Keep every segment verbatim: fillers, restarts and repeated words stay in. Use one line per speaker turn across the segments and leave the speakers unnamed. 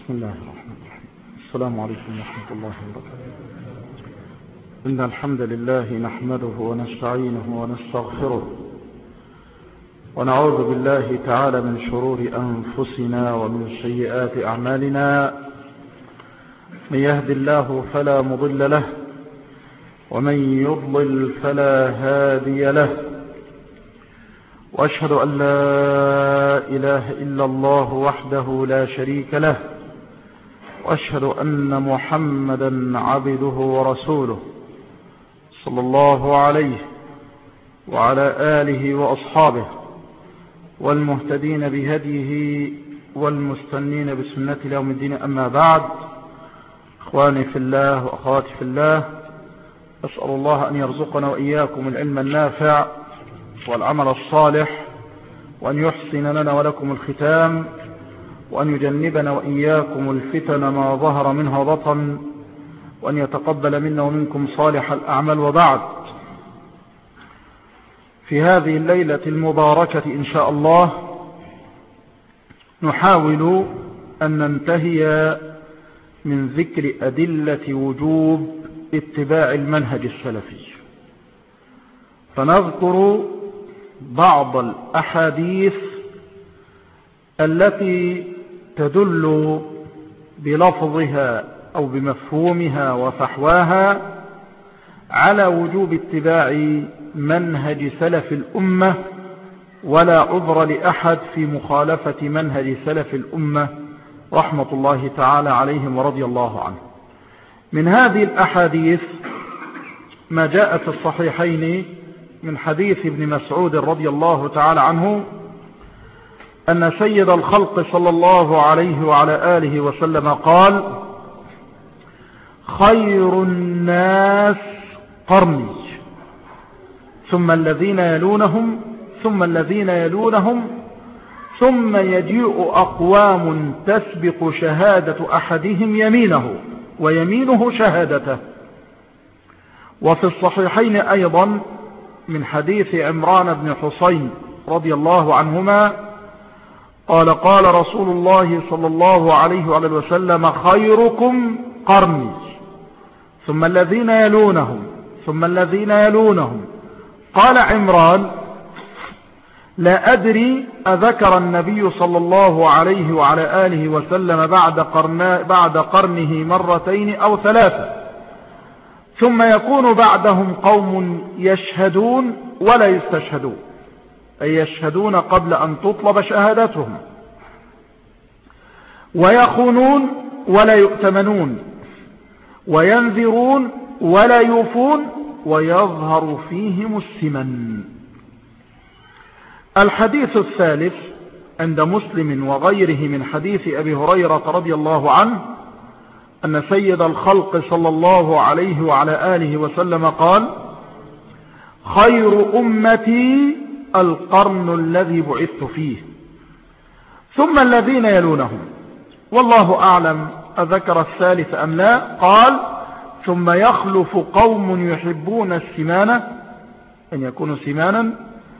بسم الله الرحمن الرحيم. السلام عليكم ورحمة الله وبركاته. إن الحمد لله نحمده ونستعينه ونستغفره ونعوذ بالله تعالى من شرور أنفسنا ومن سيئات أعمالنا. من يهد الله فلا مضل له ومن يضلل فلا هادي له، وأشهد أن لا إله إلا الله وحده لا شريك له، وأشهد أن محمدا عبده ورسوله صلى الله عليه وعلى آله وأصحابه والمهتدين بهديه والمستنين بسنة يوم الدين. أما بعد، إخواني في الله وأخواتي في الله، أسأل الله أن يرزقنا وإياكم العلم النافع والعمل الصالح، وأن يحسن لنا ولكم الختام، وأن يجنبنا وإياكم الفتن ما ظهر منها بطن، وأن يتقبل منا ومنكم صالح الأعمال. وبعد، في هذه الليلة المباركة إن شاء الله نحاول أن ننتهي من ذكر أدلة وجوب اتباع المنهج السلفي، فنذكر بعض الأحاديث التي تدل بلفظها أو بمفهومها وفحواها على وجوب اتباع منهج سلف الأمة، ولا عذر لأحد في مخالفة منهج سلف الأمة رحمة الله تعالى عليهم ورضي الله عنه. من هذه الأحاديث ما جاء في الصحيحين من حديث ابن مسعود رضي الله تعالى عنه أن سيد الخلق صلى الله عليه وعلى آله وسلم قال: خير الناس قرني، ثم الذين يلونهم، ثم الذين يلونهم، ثم يجيء أقوام تسبق شهادة أحدهم يمينه ويمينه شهادته. وفي الصحيحين أيضا من حديث عمران بن حسين رضي الله عنهما قال: قال رسول الله صلى الله عليه وآله وسلم: خيركم قرني، ثم الذين يلونهم، ثم الذين يلونهم. قال عمران: لا أدري أذكر النبي صلى الله عليه وعلى آله وسلم بعد, قرن بعد قرنه مرتين أو ثلاثة، ثم يكون بعدهم قوم يشهدون ولا يستشهدون، أي يشهدون قبل أن تطلب شهادتهم، ويخونون ولا يؤتمنون، وينذرون ولا يوفون، ويظهر فيهم السمن. الحديث الثالث عند مسلم وغيره من حديث أبي هريرة رضي الله عنه أن سيد الخلق صلى الله عليه وعلى آله وسلم قال: خير أمتي القرن الذي بعثت فيه، ثم الذين يلونهم. والله أعلم أذكر الثالث أم لا. قال: ثم يخلف قوم يحبون السمانة، أن يكونوا سمانا،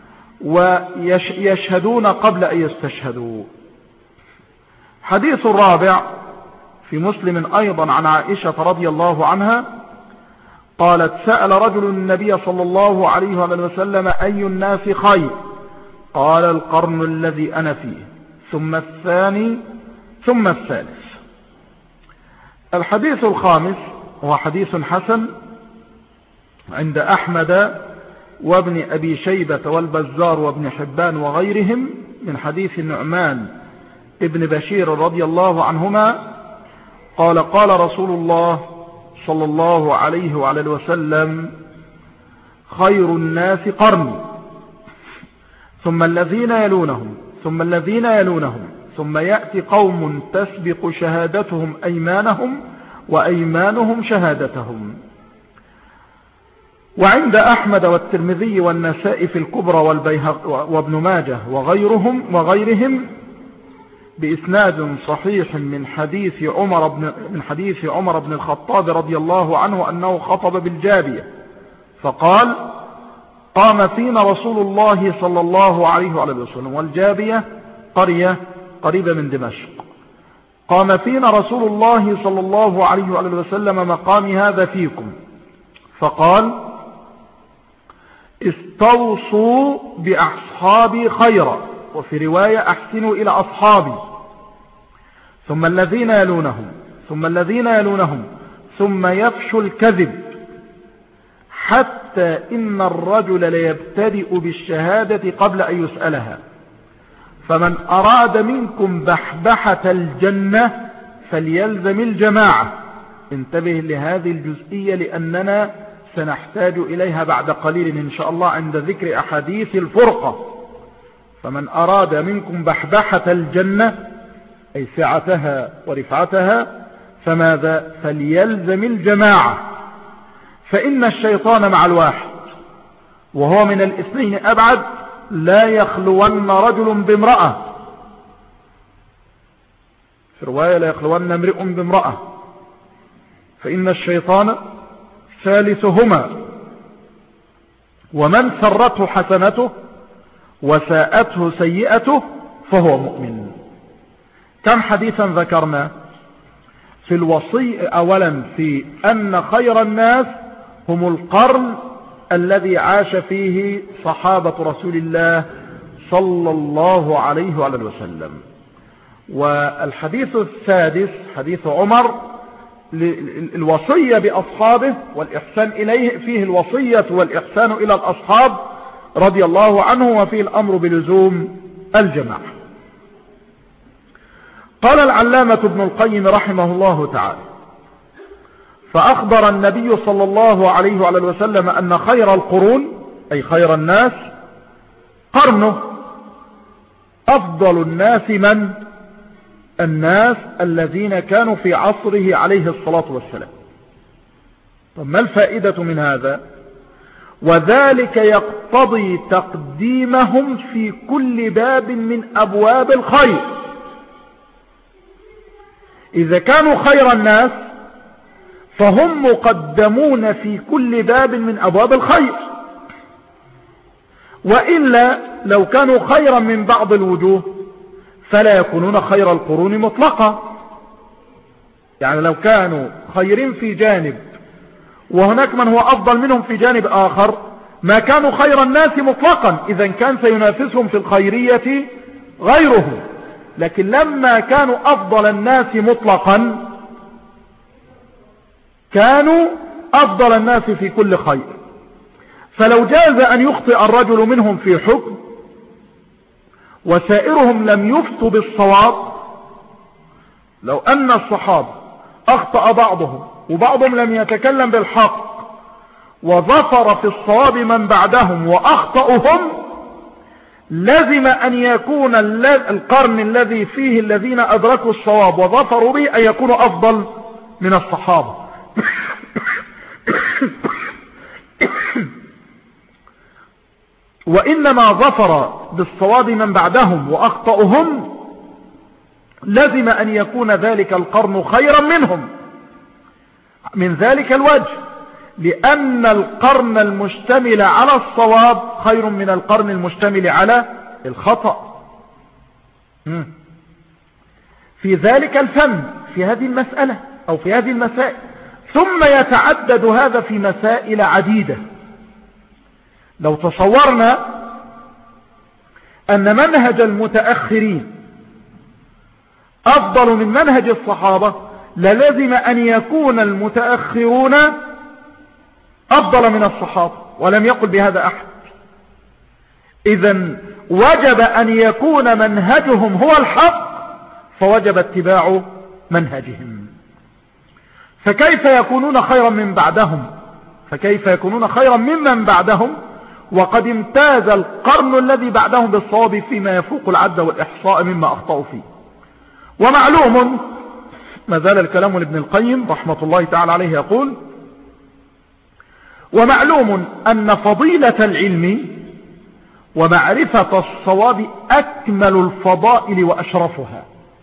ويشهدون قبل أن يستشهدوا. حديث الرابع في مسلم أيضا عن عائشة رضي الله عنها قالت: سأل رجل النبي صلى الله عليه وسلم: أي الناس خير؟ قال: القرن الذي أنا فيه، ثم الثاني، ثم الثالث. الحديث الخامس هو حديث حسن عند أحمد وابن أبي شيبة والبزار وابن حبان وغيرهم من حديث النعمان ابن بشير رضي الله عنهما قال: قال رسول الله صلى الله عليه وعلى وسلم: خير الناس قرني، ثم الذين يلونهم، ثم الذين يلونهم، ثم يأتي قوم تسبق شهادتهم أيمانهم، وأيمانهم شهادتهم. وعند أحمد والترمذي والنسائي في الكبرى والبيهقي وابن ماجه وغيرهم وغيرهم بإسناد صحيح من حديث عمر بن من حديث عمر بن الخطاب رضي الله عنه أنه خطب بالجابية فقال: قام فينا رسول الله صلى الله عليه وسلم، والجابية قرية قريبة من دمشق، قام فينا رسول الله صلى الله عليه وآله وسلم مقام هذا فيكم فقال استوصوا بأصحابي خيرا، وفي رواية أحسنوا إلى أصحابي، ثم الذين يلونهم ثم الذين يلونهم ثم يفشو الكذب، حتى إن الرجل ليبتدئ بالشهادة قبل أن يسألها، فمن أراد منكم بحبحة الجنة فليلزم الجماعة. انتبه لهذه الجزئية لأننا سنحتاج إليها بعد قليل إن شاء الله عند ذكر أحاديث الفرقة. فمن أراد منكم بحبحة الجنة أي سعتها ورفعتها فماذا؟ فليلزم الجماعة، فإن الشيطان مع الواحد وهو من الاثنين أبعد، لا يخلون رجل بامرأة، في رواية لا يخلون امرئ بامرأة، فإن الشيطان ثالثهما، ومن سرته حسنته وساءته سيئته فهو مؤمن. كم حديثا ذكرنا في الوصي؟ أولا في أن خير الناس هم القرن الذي عاش فيه صحابة رسول الله صلى الله عليه وآله وسلم. والحديث السادس حديث عمر الوصية بأصحابه والإحسان إليه، فيه الوصية والإحسان إلى الأصحاب رضي الله عنه، وفيه الأمر بلزوم الجماعة. قال العلامة ابن القيم رحمه الله تعالى: فأخبر النبي صلى الله عليه وآله وسلم أن خير القرون أي خير الناس قرنه، أفضل الناس من؟ الناس الذين كانوا في عصره عليه الصلاة والسلام. طب ما الفائدة من هذا؟ وذلك يقتضي تقديمهم في كل باب من أبواب الخير. إذا كانوا خير الناس فهم مقدمون في كل باب من أبواب الخير، وإلا لو كانوا خيرا من بعض الوجوه فلا يكونون خير القرون مطلقا. يعني لو كانوا خيرين في جانب وهناك من هو أفضل منهم في جانب آخر ما كانوا خير الناس مطلقا، إذا كان سينافسهم في الخيرية غيرهم. لكن لما كانوا أفضل الناس مطلقا كانوا أفضل الناس في كل خير. فلو جاز أن يخطئ الرجل منهم في حكم وسائرهم لم يفتوا بالصواب، لو أن الصحابة أخطأ بعضهم وبعضهم لم يتكلم بالحق وظفر في الصواب من بعدهم وأخطأهم، لازم أن يكون القرن الذي فيه الذين أدركوا الصواب وظفروا به أن يكونوا أفضل من الصحابة. وإنما ظفر بالصواب من بعدهم وأخطأهم لازم أن يكون ذلك القرن خيرا منهم من ذلك الوجه، لأن القرن المشتمل على الصواب خير من القرن المشتمل على الخطأ. في ذلك الفن في هذه المسألة أو في هذه المسائل. ثم يتعدد هذا في مسائل عديدة. لو تصورنا أن منهج المتأخرين أفضل من منهج الصحابة للازم أن يكون المتأخرون أفضل من الصحابة، ولم يقل بهذا أحد. إذن وجب أن يكون منهجهم هو الحق، فوجب اتباع منهجهم. فكيف يكونون خيرا من بعدهم فكيف يكونون خيرا ممن بعدهم وقد امتاز القرن الذي بعدهم بالصواب فيما يفوق العد والإحصاء مما أخطأوا فيه. ومعلوم، ما زال الكلام لابن القيم رحمة الله تعالى عليه يقول: ومعلوم أن فضيلة العلم ومعرفة الصواب أكمل الفضائل وأشرفها.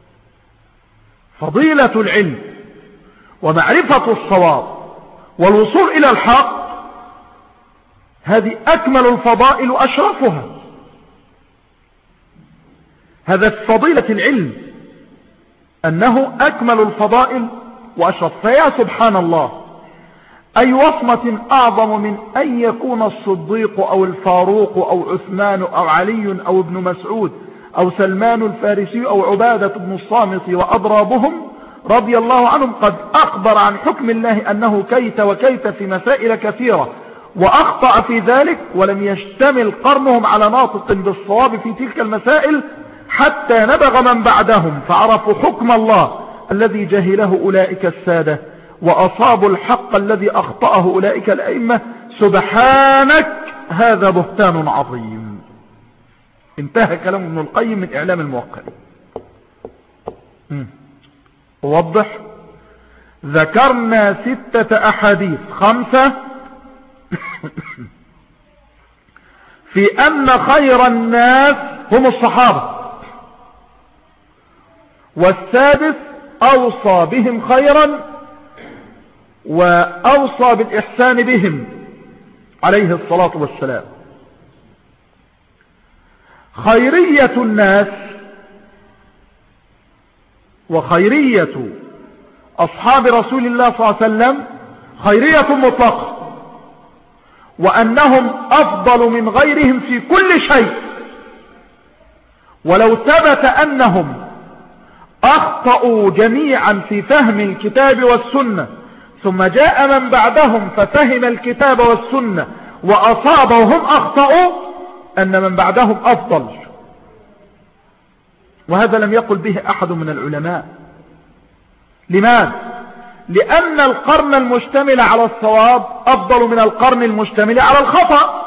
فضيلة العلم ومعرفة الصواب والوصول إلى الحق هذه أكمل الفضائل وأشرفها. هذا فضيلة العلم أنه أكمل الفضائل وأشرف. فيا سبحان الله، أي وصمة أعظم من أن يكون الصديق أو الفاروق أو عثمان أو علي أو ابن مسعود أو سلمان الفارسي أو عبادة بن الصامت وأضرابهم رضي الله عنهم قد أخبر عن حكم الله أنه كيت وكيت في مسائل كثيرة وأخطأ في ذلك، ولم يشتمل قرنهم على ناطق بالصواب في تلك المسائل حتى نبغ من بعدهم فعرفوا حكم الله الذي جهله أولئك السادة وأصابوا الحق الذي أخطأه أولئك الأئمة. سبحانك، هذا بهتان عظيم. انتهى كلام ابن القيم من إعلام الموقع. أوضح. ذكرنا ستة أحاديث، خمسة في أن خير الناس هم الصحابة، والسادس أوصى بهم خيرا وأوصى بالإحسان بهم عليه الصلاة والسلام. خيرية الناس وخيرية أصحاب رسول الله صلى الله عليه وسلم خيرية مطلقة، وأنهم أفضل من غيرهم في كل شيء. ولو ثبت أنهم أخطأوا جميعا في فهم الكتاب والسنة ثم جاء من بعدهم ففهم الكتاب والسنة وأصاب وهم أخطأوا، أن من بعدهم أفضل. وهذا لم يقل به أحد من العلماء. لماذا؟ لأن القرن المشتمل على الصواب أفضل من القرن المشتمل على الخطأ،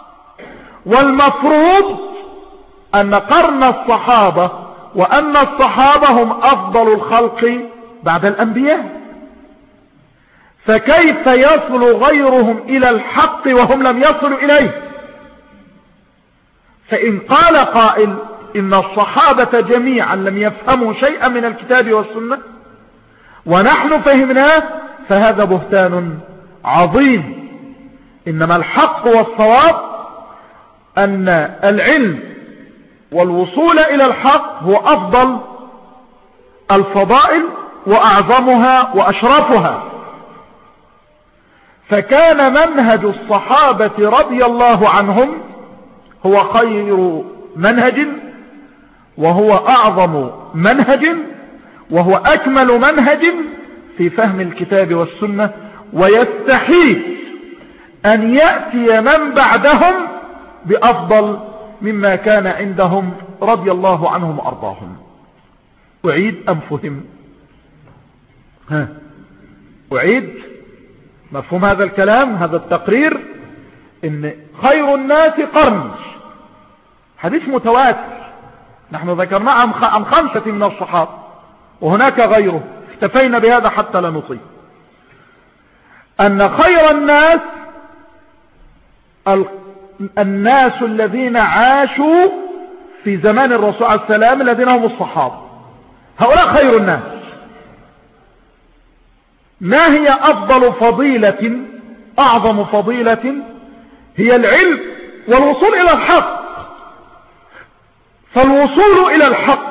والمفروض أن قرن الصحابة وأن الصحابة هم أفضل الخلق بعد الأنبياء، فكيف يصل غيرهم إلى الحق وهم لم يصلوا إليه؟ فإن قال قائل إن الصحابة جميعا لم يفهموا شيئا من الكتاب والسنة ونحن فهمناه، فهذا بهتان عظيم. إنما الحق والصواب أن العلم والوصول إلى الحق هو أفضل الفضائل وأعظمها وأشرفها. فكان منهج الصحابة رضي الله عنهم هو خير منهج، وهو أعظم منهج، وهو أكمل منهج في فهم الكتاب والسنة، ويستحيل أن يأتي من بعدهم بأفضل مما كان عندهم رضي الله عنهم وأرضاهم. أعيد أم فهم؟ ها أعيد مفهوم هذا الكلام، هذا التقرير، إن خير الناس قرن، حديث متواتر نحن ذكرناه عن خمسة من الصحابة وهناك غيره، اكتفينا بهذا حتى لا نطيل. أن خير الناس الناس الذين عاشوا في زمان الرسول عليه السلام الذين هم الصحابة، هؤلاء خير الناس. ما هي أفضل فضيلة، أعظم فضيلة؟ هي العلم والوصول إلى الحق. فالوصول إلى الحق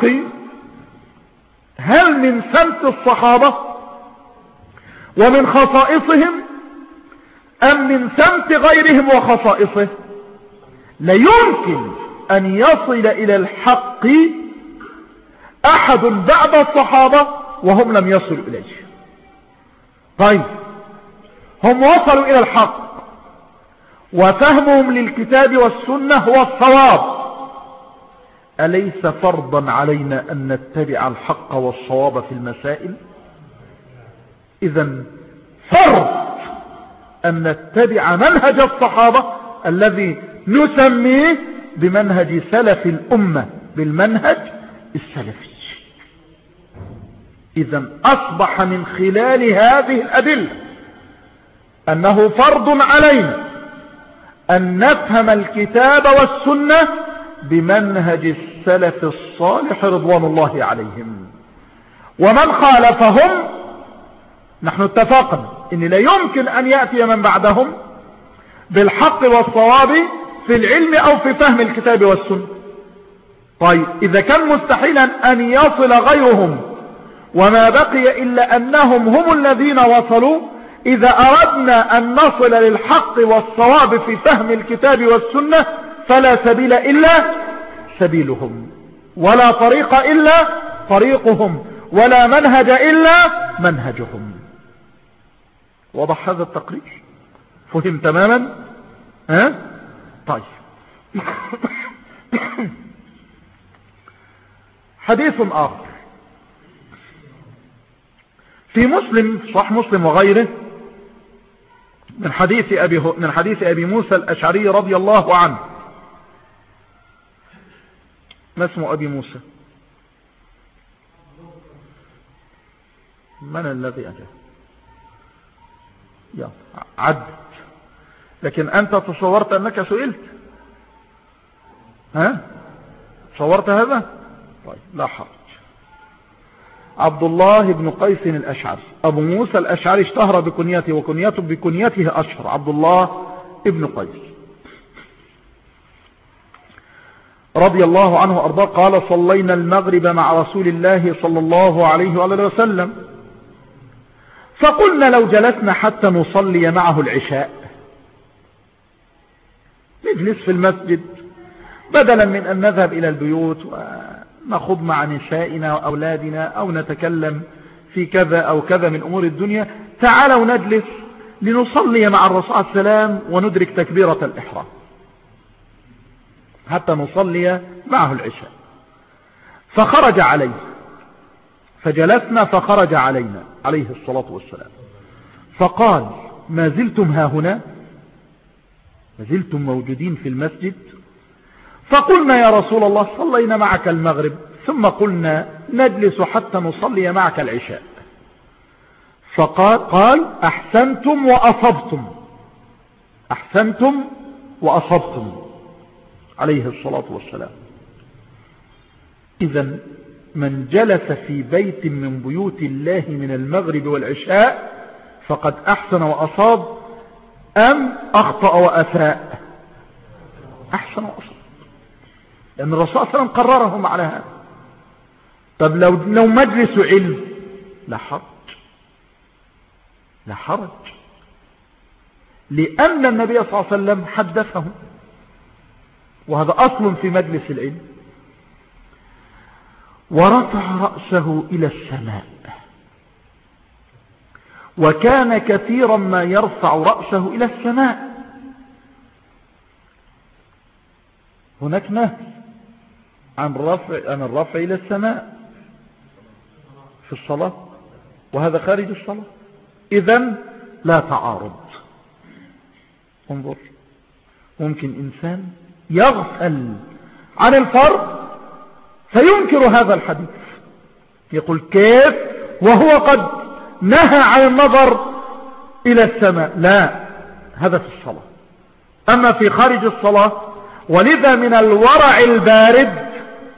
هل من سمت الصحابة ومن خصائصهم أم من سمت غيرهم وخصائصه؟ لا يمكن أن يصل إلى الحق أحد بعد الصحابة وهم لم يصلوا إليه. طيب، هم وصلوا إلى الحق وفهمهم للكتاب والسنة هو الصواب، أليس فرضا علينا أن نتبع الحق والصواب في المسائل؟ إذن فرض أن نتبع منهج الصحابة الذي نسميه بمنهج سلف الأمة، بالمنهج السلفي. إذن أصبح من خلال هذه الأدلة أنه فرض علينا أن نفهم الكتاب والسنة بمنهج السلف الصالح رضوان الله عليهم. ومن خالفهم نحن اتفقنا إن لا يمكن أن يأتي من بعدهم بالحق والصواب في العلم أو في فهم الكتاب والسنة. طيب، إذا كان مستحيلا أن يصل غيرهم وما بقي إلا أنهم هم الذين وصلوا. إذا أردنا أن نصل للحق والصواب في فهم الكتاب والسنة فلا سبيل إلا سبيلهم، ولا طريق إلا طريقهم، ولا منهج إلا منهجهم. وضح هذا التقرير؟ فهم تماما؟ ها؟ طيب. حديث آخر في مسلم، صح مسلم وغيره، من حديث أبي, من حديث أبي موسى الأشعري رضي الله عنه. ما اسم أبي موسى؟ من الذي أجاب؟ يا عد، لكن أنت تصورت أنك سئلت، ها؟ تصورت هذا؟ طيب لا حرج. عبد الله بن قيس الأشعري، أبو موسى الأشعري اشتهر بكنيته، وكنيته بكنيته أشهر، عبد الله بن قيس رضي الله عنه وأرضاه قال: صلينا المغرب مع رسول الله صلى الله عليه وآله وسلم، فقلنا لو جلسنا حتى نصلي معه العشاء، نجلس في المسجد بدلا من أن نذهب إلى البيوت ونخوض مع نسائنا وأولادنا أو نتكلم في كذا أو كذا من أمور الدنيا، تعالوا نجلس لنصلي مع الرسول صلى الله عليه وسلم وندرك تكبيرة الإحرام حتى نصلي معه العشاء. فخرج عليه، فجلسنا فخرج علينا عليه الصلاة والسلام، فقال: ما زلتم ها هنا؟ ما زلتم موجودين في المسجد؟ فقلنا: يا رسول الله صلينا معك المغرب ثم قلنا نجلس حتى نصلي معك العشاء. فقال قال: أحسنتم وأصبتم، أحسنتم وأصبتم عليه الصلاة والسلام. إذن من جلس في بيت من بيوت الله من المغرب والعشاء فقد أحسن وأصاب أم أخطأ وأساء؟ أحسن وأصاب، لأن الرسول صلى الله عليه وسلم قررهم على هذا. طب لو, لو مجلس علم لا حرج، لا حرج، لأن النبي صلى الله عليه وسلم حدثه، وهذا أصل في مجلس العلم. ورفع رأسه إلى السماء، وكان كثيرا ما يرفع رأسه إلى السماء. هناك نهي عن الرفع عن الرفع إلى السماء في الصلاة، وهذا خارج الصلاة، إذن لا تعارض. انظر، ممكن إنسان يغفل عن الفرض فينكر هذا الحديث، يقول كيف وهو قد نهى عن النظر إلى السماء؟ لا، هذا في الصلاة. أما في خارج الصلاة، ولذا من الورع البارد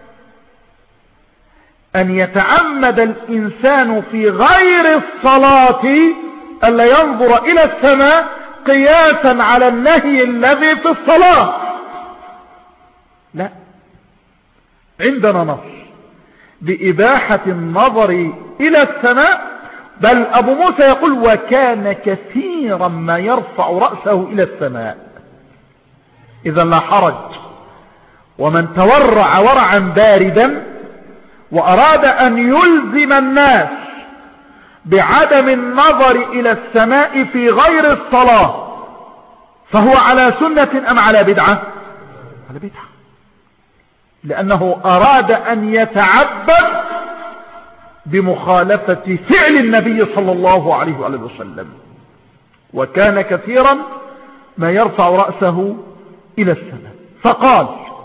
أن يتعمد الإنسان في غير الصلاة ألا ينظر إلى السماء قياسا على النهي الذي في الصلاة. لا، عندنا نص بإباحة النظر إلى السماء، بل أبو موسى يقول: وكان كثيرا ما يرفع رأسه إلى السماء. إذا لا حرج. ومن تورع ورعا باردا وأراد أن يلزم الناس بعدم النظر إلى السماء في غير الصلاة فهو على سنة أم على بدعة؟ على بدعة، لأنه أراد أن يتعبد بمخالفة فعل النبي صلى الله عليه وآله وسلم. وكان كثيرا ما يرفع رأسه إلى السماء. فقال: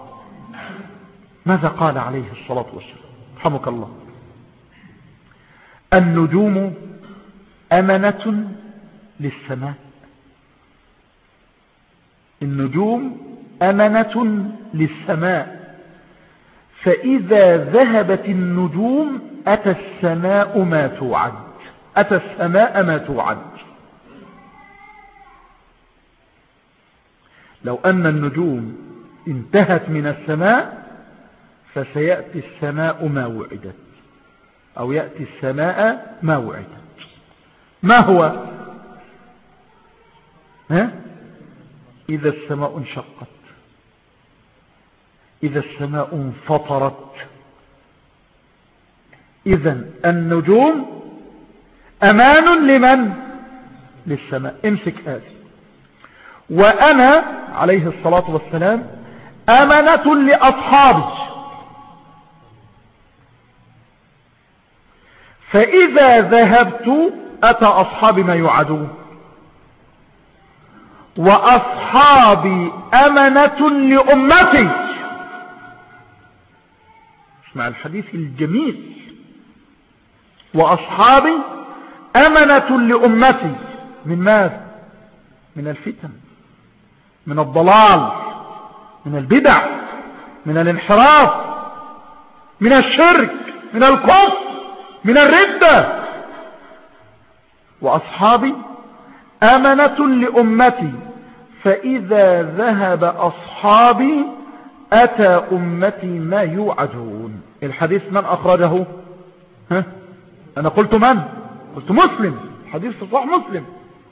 ماذا قال عليه الصلاة والسلام رحمك الله؟ النجوم أمنة للسماء، النجوم أمنة للسماء، فإذا ذهبت النجوم أتى السماء ما توعد، أتى السماء ما توعد. لو أن النجوم انتهت من السماء فسيأتي السماء ما وعدت. أو يأتي السماء ما وعدت. ما هو؟ ها؟ إذا السماء انشقت، إذا السماء انفطرت. إذن النجوم أمان لمن؟ للسماء. امسك هذه. وأنا عليه الصلاة والسلام أمنة لأصحابي، فإذا ذهبت أتى أصحابي ما يوعدون، وأصحابي أمنة لأمتي. اسمع الحديث الجميل. وأصحابي أمنة لأمتي من ماذا؟ من الفتن، من الضلال، من البدع، من الانحراف، من الشرك، من الكفر، من الردة. وأصحابي أمنة لأمتي، فإذا ذهب أصحابي أتى أمتي ما يوعدون. الحديث من أخرجه؟ ها؟ أنا قلت من؟ قلت مسلم. حديث صحيح مسلم.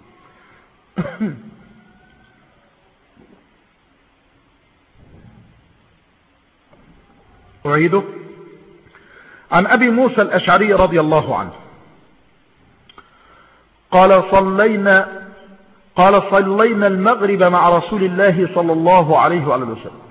أعيده. عن أبي موسى الأشعري رضي الله عنه قال صلينا قال صلينا المغرب مع رسول الله صلى الله عليه وآله وسلم،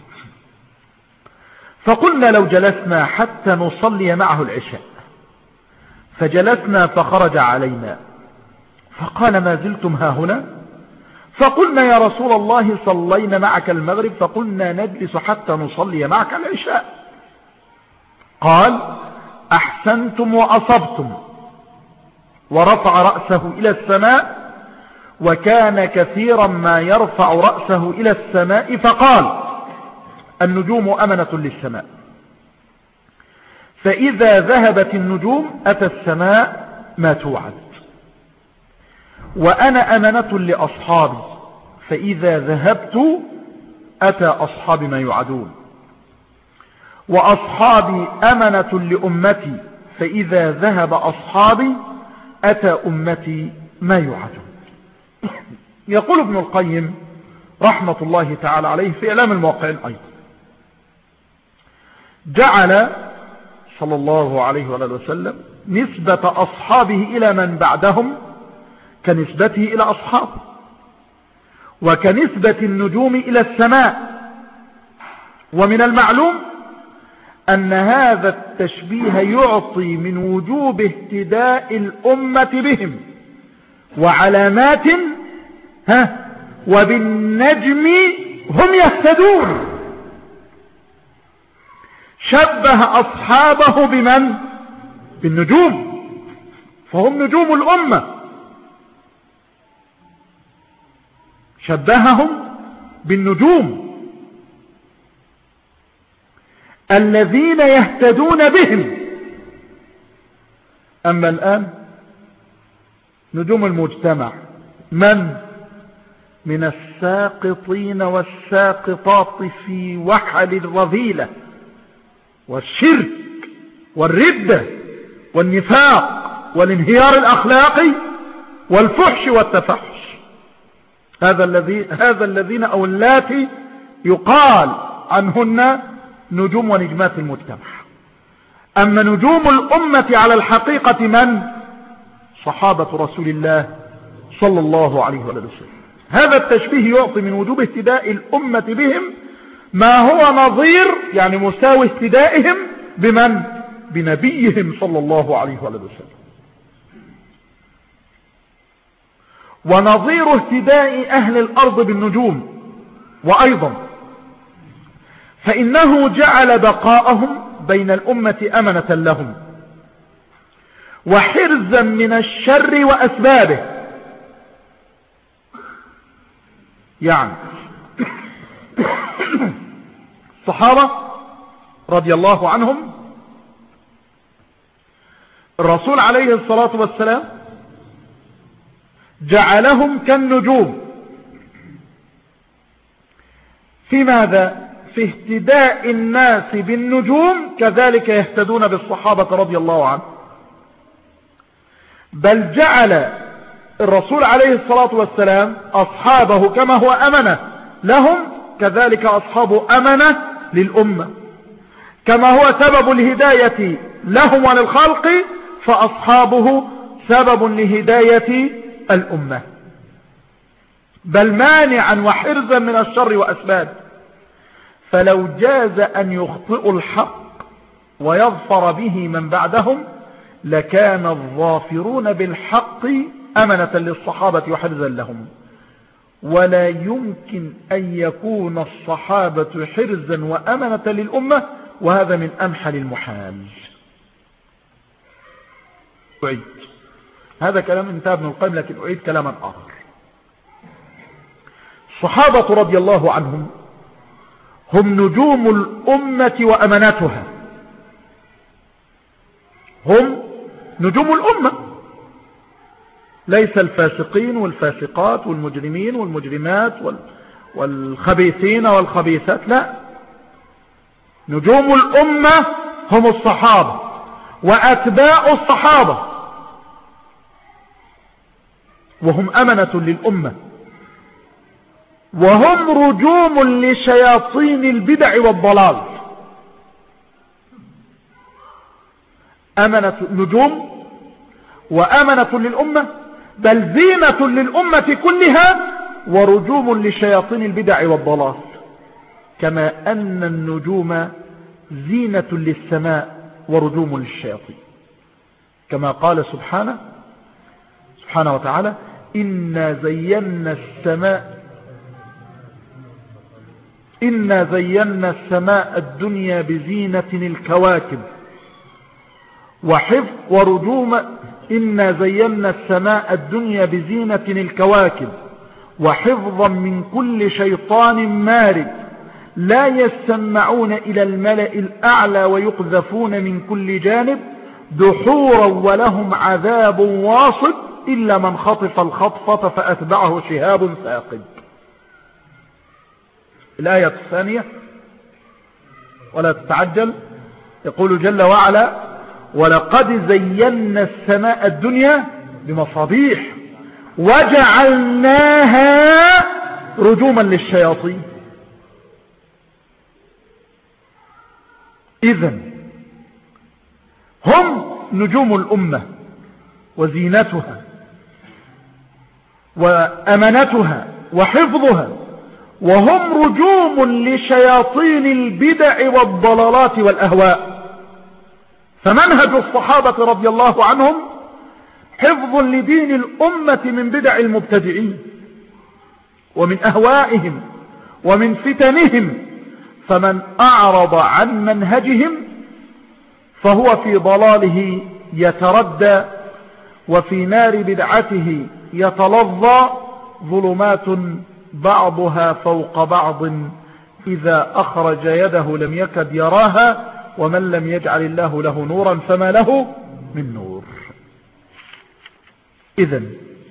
فقلنا لو جلسنا حتى نصلي معه العشاء، فجلسنا فخرج علينا فقال ما زلتم ها هنا؟ فقلنا يا رسول الله صلينا معك المغرب، فقلنا نجلس حتى نصلي معك العشاء. قال أحسنتم وأصبتم، ورفع رأسه إلى السماء، وكان كثيرا ما يرفع رأسه إلى السماء، فقال النجوم أمنة للسماء، فإذا ذهبت النجوم أتى السماء ما توعد. وأنا أمنة لأصحابي، فإذا ذهبت أتى أصحابي ما يوعدون. وأصحابي أمنة لأمتي، فإذا ذهب أصحابي أتى أمتي ما يوعدون. يقول ابن القيم رحمة الله تعالى عليه في إعلام الموقعين أيضا، جعل صلى الله عليه وآله وسلم نسبة أصحابه إلى من بعدهم كنسبته إلى أصحابه، وكنسبة النجوم إلى السماء. ومن المعلوم أن هذا التشبيه يعطي من وجوب اهتداء الأمة بهم وعلامات، ها وبالنجم هم يهتدون. شبه أصحابه بمن؟ بالنجوم، فهم نجوم الأمة. شبههم بالنجوم الذين يهتدون بهم. أما الآن نجوم المجتمع من؟ من الساقطين والساقطات في وحل الرذيلة والشرك والردة والنفاق والانهيار الأخلاقي والفحش والتفحش. هذا الذي هذا الذين أو اللاتي يقال عنهن نجوم ونجمات المجتمع. أما نجوم الأمة على الحقيقة من؟ صحابة رسول الله صلى الله عليه وسلم. هذا التشبيه يعطي من وجوب اهتداء الأمة بهم ما هو نظير، يعني مساوي اهتدائهم بمن؟ بنبيهم صلى الله عليه وسلم. ونظير اهتداء أهل الأرض بالنجوم. وأيضا فإنه جعل بقاءهم بين الأمة أمنة لهم وحرزا من الشر وأسبابه. يعني الصحابة رضي الله عنهم الرسول عليه الصلاة والسلام جعلهم كالنجوم في ماذا؟ في اهتداء الناس بالنجوم كذلك يهتدون بالصحابة رضي الله عنهم. بل جعل الرسول عليه الصلاة والسلام أصحابه كما هو أمنة لهم كذلك أصحابه أمنة للأمة، كما هو سبب الهداية لهم وللخلق فأصحابه سبب لهداية الأمة، بل مانعا وحرزا من الشر وأسباب. فلو جاز أن يخطئوا الحق ويظفر به من بعدهم لكان الظافرون بالحق أمنة للصحابة وحرزا لهم، ولا يمكن أن يكون الصحابة حرزا وأمنة للأمة، وهذا من أمحل المحال. أعيد هذا كلام انتهى ابن القيم، لكن أعيد كلاما آخر. الصحابة رضي الله عنهم هم نجوم الأمة وأمانتها، هم نجوم الأمة، ليس الفاسقين والفاسقات والمجرمين والمجرمات والخبيثين والخبيثات، لا، نجوم الأمة هم الصحابة وأتباع الصحابة، وهم أمنة للأمة، وهم رجوم لشياطين البدع والضلال. أمنة نجوم وأمنة للأمة، بل زينة للأمة كلها ورجوم لشياطين البدع والضلال، كما أن النجوم زينة للسماء ورجوم للشياطين، كما قال سبحانه سبحانه وتعالى: إنا زينا السماء إنا زينا السماء الدنيا بزينة الكواكب وحفظ ورجوم إنا زينا السماء الدنيا بزينة الكواكب وحفظا من كل شيطان مارد لا يسمعون إلى الملأ الأعلى ويقذفون من كل جانب دحورا ولهم عذاب واصب إلا من خطف الخطفة فأتبعه شهاب ثاقب. الآية الثانية: ولا تتعجل، يقول جل وعلا: ولقد زينا السماء الدنيا بمصابيح وجعلناها رجوما للشياطين. إذن هم نجوم الأمة وزينتها وأمانتها وحفظها، وهم رجوم لشياطين البدع والضلالات والأهواء. فمنهج الصحابة رضي الله عنهم حفظ لدين الأمة من بدع المبتدعين ومن أهوائهم ومن فتنهم، فمن أعرض عن منهجهم فهو في ضلاله يتردى وفي نار بدعته يتلظى، ظلمات بعضها فوق بعض إذا أخرج يده لم يكد يراها، ومن لم يجعل الله له نورا فما له من نور. إذن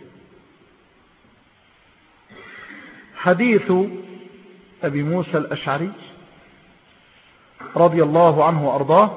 حديث أبي موسى الأشعري رضي الله عنه وأرضاه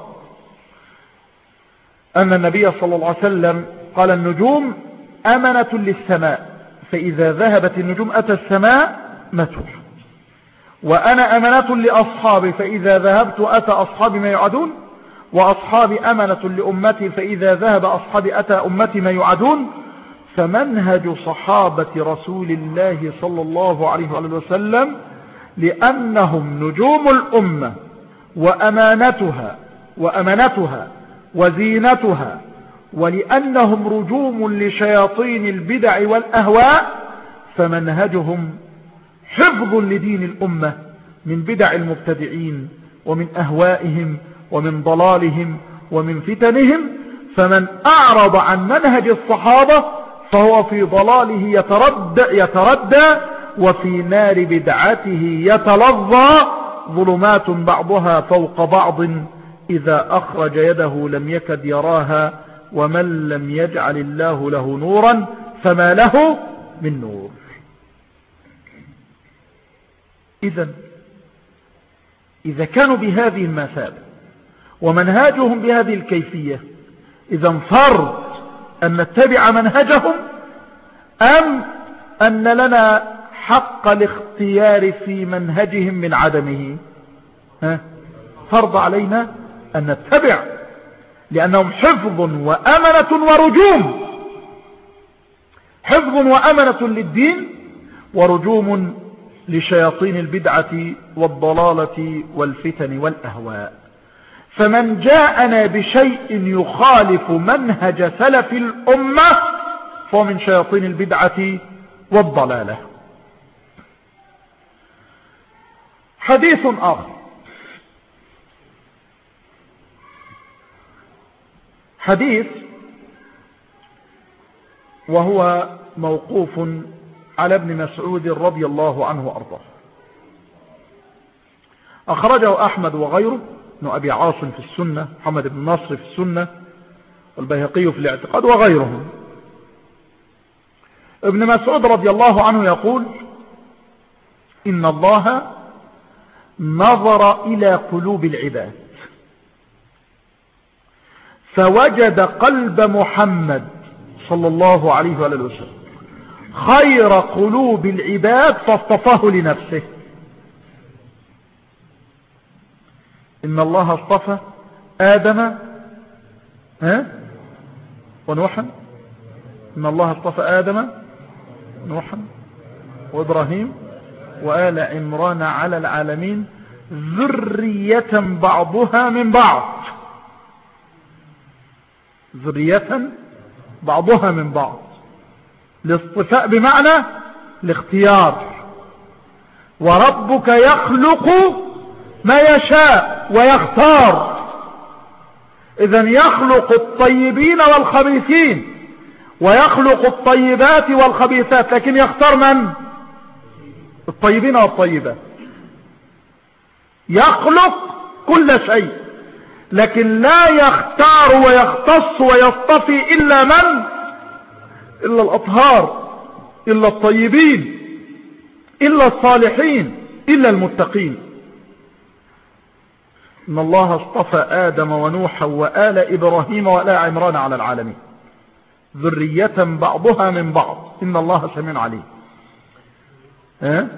أن النبي صلى الله عليه وسلم قال: النجوم أمنة للسماء، فإذا ذهبت النجوم أتى السماء متر، وأنا أمنة لأصحابي، فإذا ذهبت أتى أصحابي ما يعدون، وأصحابي أمنة لأمتي، فإذا ذهب أصحابي أتى أمتي ما يعدون. فمنهج صحابة رسول الله صلى الله عليه وسلم لأنهم نجوم الأمة وأمانتها وأمانتها وزينتها، ولأنهم رجوم لشياطين البدع والأهواء، فمنهجهم حفظ لدين الأمة من بدع المبتدعين ومن أهوائهم ومن ضلالهم ومن فتنهم. فمن أعرض عن منهج الصحابة فهو في ضلاله يتردى, يتردى وفي نار بدعته يتلظى، ظلمات بعضها فوق بعض إذا أخرج يده لم يكد يراها، ومن لم يجعل الله له نورا فما له من نور. إذن إذا كانوا بهذه المثابة ومنهاجهم بهذه الكيفية، إذا فرض أن نتبع منهجهم أم أن لنا حق الاختيار في منهجهم من عدمه؟ ها؟ فرض علينا أن نتبع، لأنهم حفظ وأمنة ورجوم، حفظ وأمنة للدين ورجوم لشياطين البدعة والضلالة والفتن والأهواء. فمن جاءنا بشيء يخالف منهج سلف الأمة فهو من شياطين البدعة والضلالة. حديث آخر، حديث وهو موقوف على ابن مسعود رضي الله عنه وأرضاه، أخرجه أحمد وغيره، ابن أبي عاصم في السنة، محمد بن نصر في السنة، والبيهقي في الاعتقاد وغيرهم. ابن مسعود رضي الله عنه يقول: إن الله نظر إلى قلوب العباد فوجد قلب محمد صلى الله عليه وآله وسلم خير قلوب العباد فاصطفاه لنفسه. إن الله اصطفى آدم ها ونوحا، إن الله اصطفى آدم ونوحا وإبراهيم وآل عمران على العالمين ذرية بعضها من بعض، ذرية بعضها من بعض. الاصطفاء بمعنى الاختيار، وربك يخلق ما يشاء ويختار. إذن يخلق الطيبين والخبيثين ويخلق الطيبات والخبيثات، لكن يختار من؟ الطيبين والطيبات. يخلق كل شيء لكن لا يختار ويختص ويصطفي إلا من؟ إلا الأطهار، إلا الطيبين، إلا الصالحين، إلا المتقين. إن الله اصطفى آدم ونوحا وآل إبراهيم وآل عمران على العالمين ذرية بعضها من بعض إن الله سميع عليم. ها؟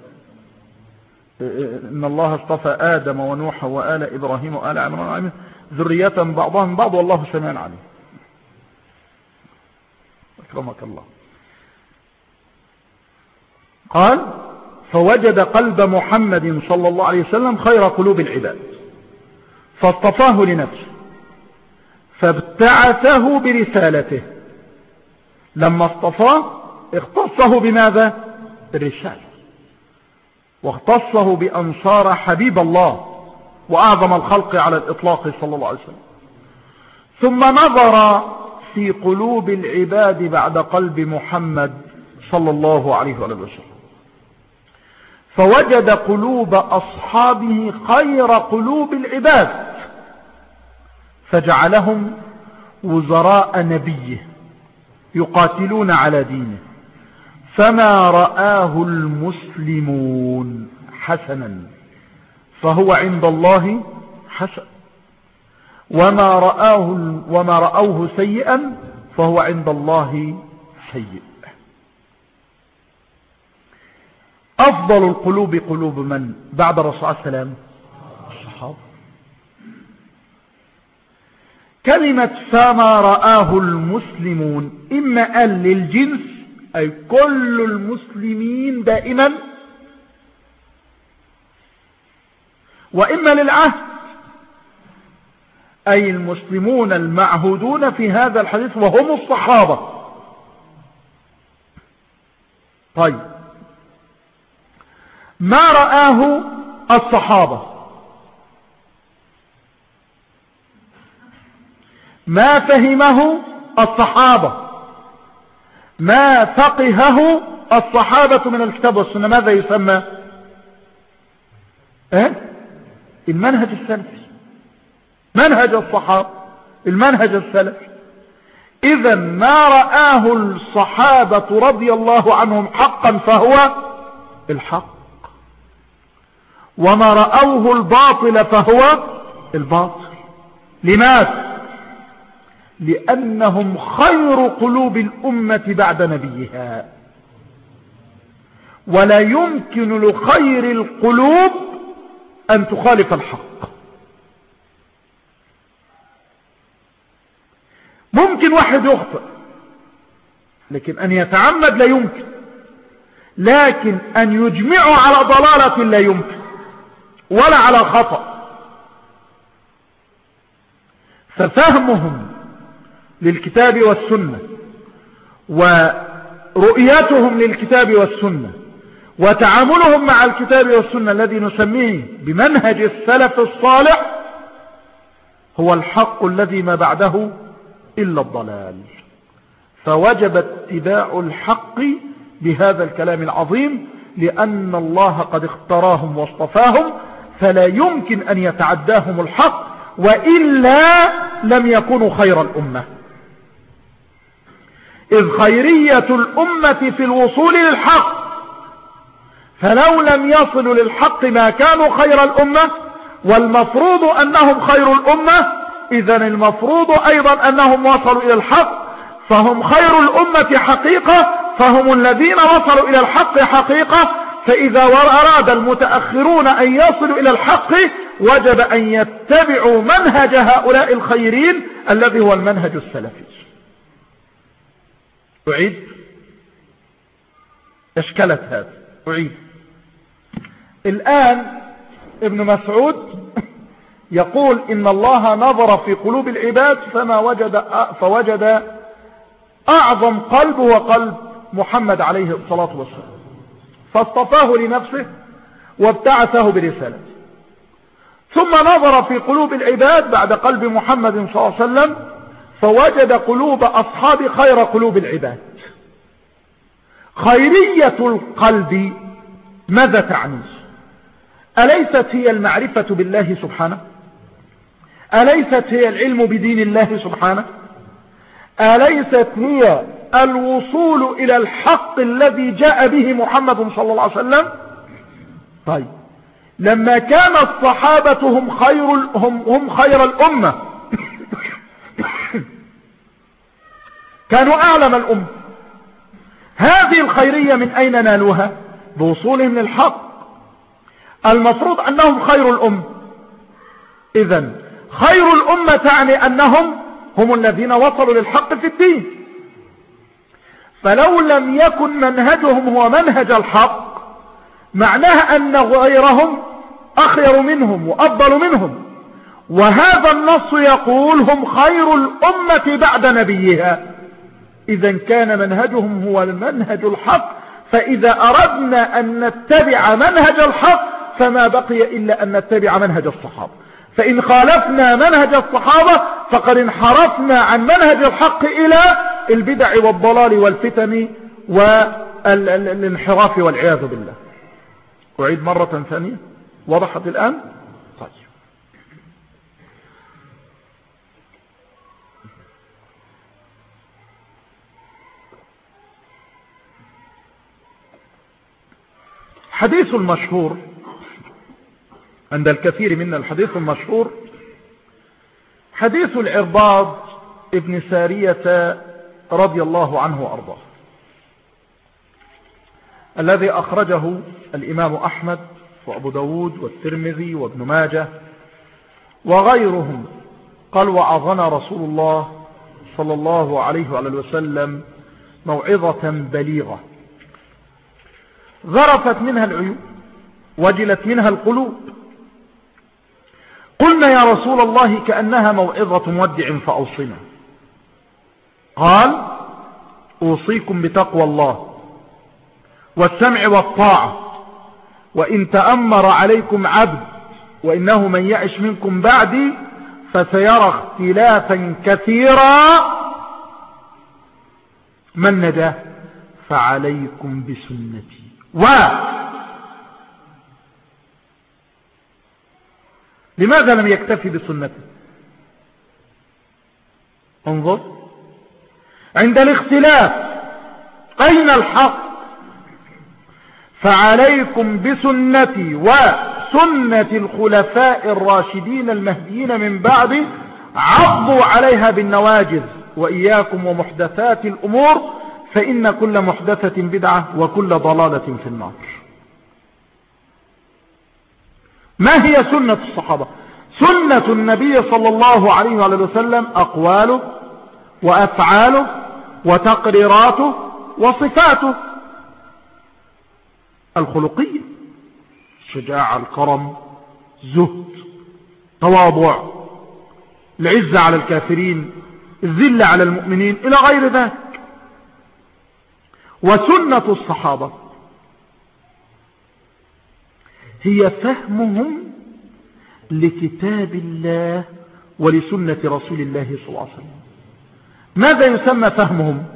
إن الله اصطفى آدم ونوحا وآل إبراهيم وآل عمران على العالمين ذرية بعضها من بعض والله سميع عليم. أكرمك الله. قال: فوجد قلب محمد صلى الله عليه وسلم خير قلوب العباد فاصطفاه لنفسه فابتعثه برسالته. لما اصطفاه اختصه بماذا؟ الرسالة، واختصه بأن صار حبيب الله وأعظم الخلق على الإطلاق صلى الله عليه وسلم. ثم نظر في قلوب العباد بعد قلب محمد صلى الله عليه وسلم فوجد قلوب أصحابه خير قلوب العباد فجعلهم وزراء نبيه يقاتلون على دينه، فما رآه المسلمون حسنا فهو عند الله حسن، وما رآه وما رأوه سيئا فهو عند الله سيء. أفضل القلوب قلوب من بعد الرسول صلى الله عليه وسلم؟ الصحابة. كلمة فما رآه المسلمون إما قال للجنس أي كل المسلمين دائما، وإما للعهد أي المسلمون المعهودون في هذا الحديث وهم الصحابة. طيب، ما رآه الصحابة، ما فهمه الصحابة، ما فقهه الصحابة من الكتاب والسنة، ماذا يسمى؟ اه؟ المنهج السلفي، منهج الصحابة، المنهج السلفي. إذا ما رآه الصحابة رضي الله عنهم حقا فهو الحق، وما رأوه الباطل فهو الباطل. لماذا؟ لأنهم خير قلوب الأمة بعد نبيها، ولا يمكن لخير القلوب أن تخالف الحق. ممكن واحد يخطئ، لكن أن يتعمد لا يمكن، لكن أن يجمعوا على ضلالة لا يمكن ولا على خطأ. ففهمهم للكتاب والسنة ورؤيتهم للكتاب والسنة وتعاملهم مع الكتاب والسنة الذي نسميه بمنهج السلف الصالح هو الحق الذي ما بعده إلا الضلال. فوجب اتباع الحق بهذا الكلام العظيم، لأن الله قد اختاراهم واصطفاهم، فلا يمكن أن يتعداهم الحق، وإلا لم يكونوا خير الأمة. إذ خيرية الأمة في الوصول للحق، فلو لم يصلوا للحق ما كانوا خير الأمة، والمفروض أنهم خير الأمة، إذن المفروض أيضا أنهم وصلوا إلى الحق، فهم خير الأمة حقيقة، فهم الذين وصلوا إلى الحق حقيقة. فإذا أراد المتأخرون أن يصلوا إلى الحق وجب أن يتبعوا منهج هؤلاء الخيرين الذي هو المنهج السلفي. أعيد أشكلت هذا أعيد الآن ابن مسعود يقول إن الله نظر في قلوب العباد فما وجد فوجد أعظم قلب هو قلب محمد عليه الصلاة والسلام، فاصطفاه لنفسه وابتعثه برسالته. ثم نظر في قلوب العباد بعد قلب محمد صلى الله عليه وسلم فوجد قلوب أصحاب خير قلوب العباد. خيرية القلب ماذا تعني؟ أليست هي المعرفة بالله سبحانه؟ أليست هي العلم بدين الله سبحانه؟ أليست هي الوصول إلى الحق الذي جاء به محمد صلى الله عليه وسلم؟ طيب، لما كان الصحابة هم خير, هم هم خير الأمة كانوا أعلم الأمة، هذه الخيرية من أين نالوها؟ بوصولهم للحق. المفروض أنهم خير الأمة، إذن خير الأمة تعني أنهم هم الذين وصلوا للحق في الدين. فلو لم يكن منهجهم هو منهج الحق معناها أن غيرهم أخير منهم وأفضل منهم، وهذا النص يقول هم خير الأمة بعد نبيها. إذا كان منهجهم هو المنهج الحق، فإذا أردنا أن نتبع منهج الحق فما بقي إلا أن نتبع منهج الصحابة. فإن خالفنا منهج الصحابة فقد انحرفنا عن منهج الحق إلى البدع والضلال والفتن والانحراف والعياذ بالله. أعيد مرة ثانية، وضحت الآن؟ طيب. حديث المشهور عند الكثير منا، الحديث المشهور حديث العرباض ابن سارية رضي الله عنه وأرضاه، الذي أخرجه الإمام أحمد وأبو داود والترمذي وابن ماجه وغيرهم. قال: وعظنا رسول الله صلى الله عليه وعلى وسلم موعظة بليغة ذرفت منها العيون وجلت منها القلوب. قلنا: يا رسول الله كأنها موعظة مودع فأوصنا. قال: أوصيكم بتقوى الله والسمع والطاعة، وإن تأمر عليكم عبد، وإنه من يعش منكم بعدي فسيرى اختلافا كثيرا، من نجا فعليكم بسنتي. و لماذا لم يكتفي بسنته؟ انظر، عند الاختلاف أين الحق؟ فعليكم بسنتي سنة الخلفاء الراشدين المهديين من بعد عضوا عليها بالنواجذ وإياكم ومحدثات الأمور فإن كل محدثة بدعة وكل ضلالة في النار. ما هي سنة الصحابة؟ سنة النبي صلى الله عليه وسلم أقواله وأفعاله وتقريراته وصفاته الخلقية: الشجاعة، الكرم، زهد، تواضع، العزة على الكافرين، الذلة على المؤمنين، إلى غير ذلك. وسنة الصحابة هي فهمهم لكتاب الله ولسنة رسول الله صلى الله عليه وسلم. ماذا يسمى فهمهم؟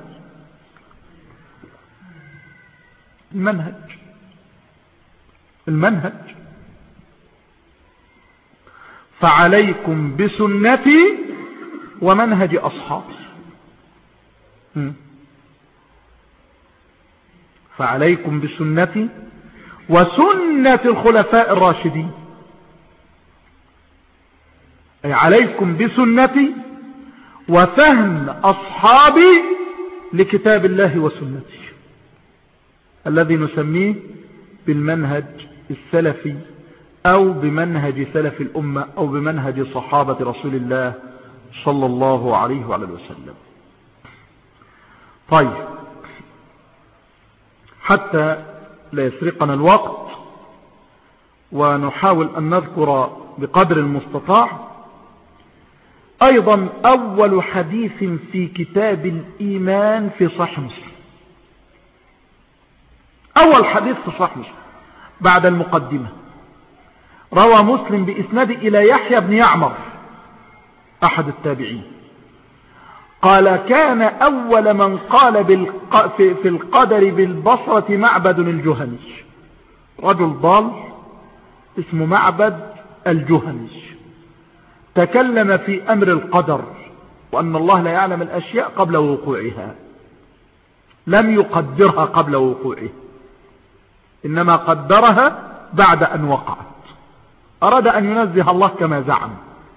المنهج. المنهج فعليكم بسنتي ومنهج أصحابي. فعليكم بسنتي وسنة الخلفاء الراشدين، أي عليكم بسنتي وفهم أصحابي لكتاب الله وسنتي الذي نسميه بالمنهج السلفي أو بمنهج سلف الأمة أو بمنهج صحابة رسول الله صلى الله عليه وعلى وسلم. طيب، حتى لا يسرقنا الوقت ونحاول أن نذكر بقدر المستطاع أيضا أول حديث في كتاب الإيمان في صحيح مسلم. أول حديث في صحيح مسلم بعد المقدمة روى مسلم بإسناد إلى يحيى بن يعمر أحد التابعين قال: كان أول من قال بالق... في... في القدر بالبصرة معبد الجهني، رجل ضال اسمه معبد الجهني، تكلم في أمر القدر وأن الله لا يعلم الأشياء قبل وقوعها، لم يقدرها قبل وقوعها، إنما قدرها بعد أن وقعت. أراد أن ينزه الله كما زعم.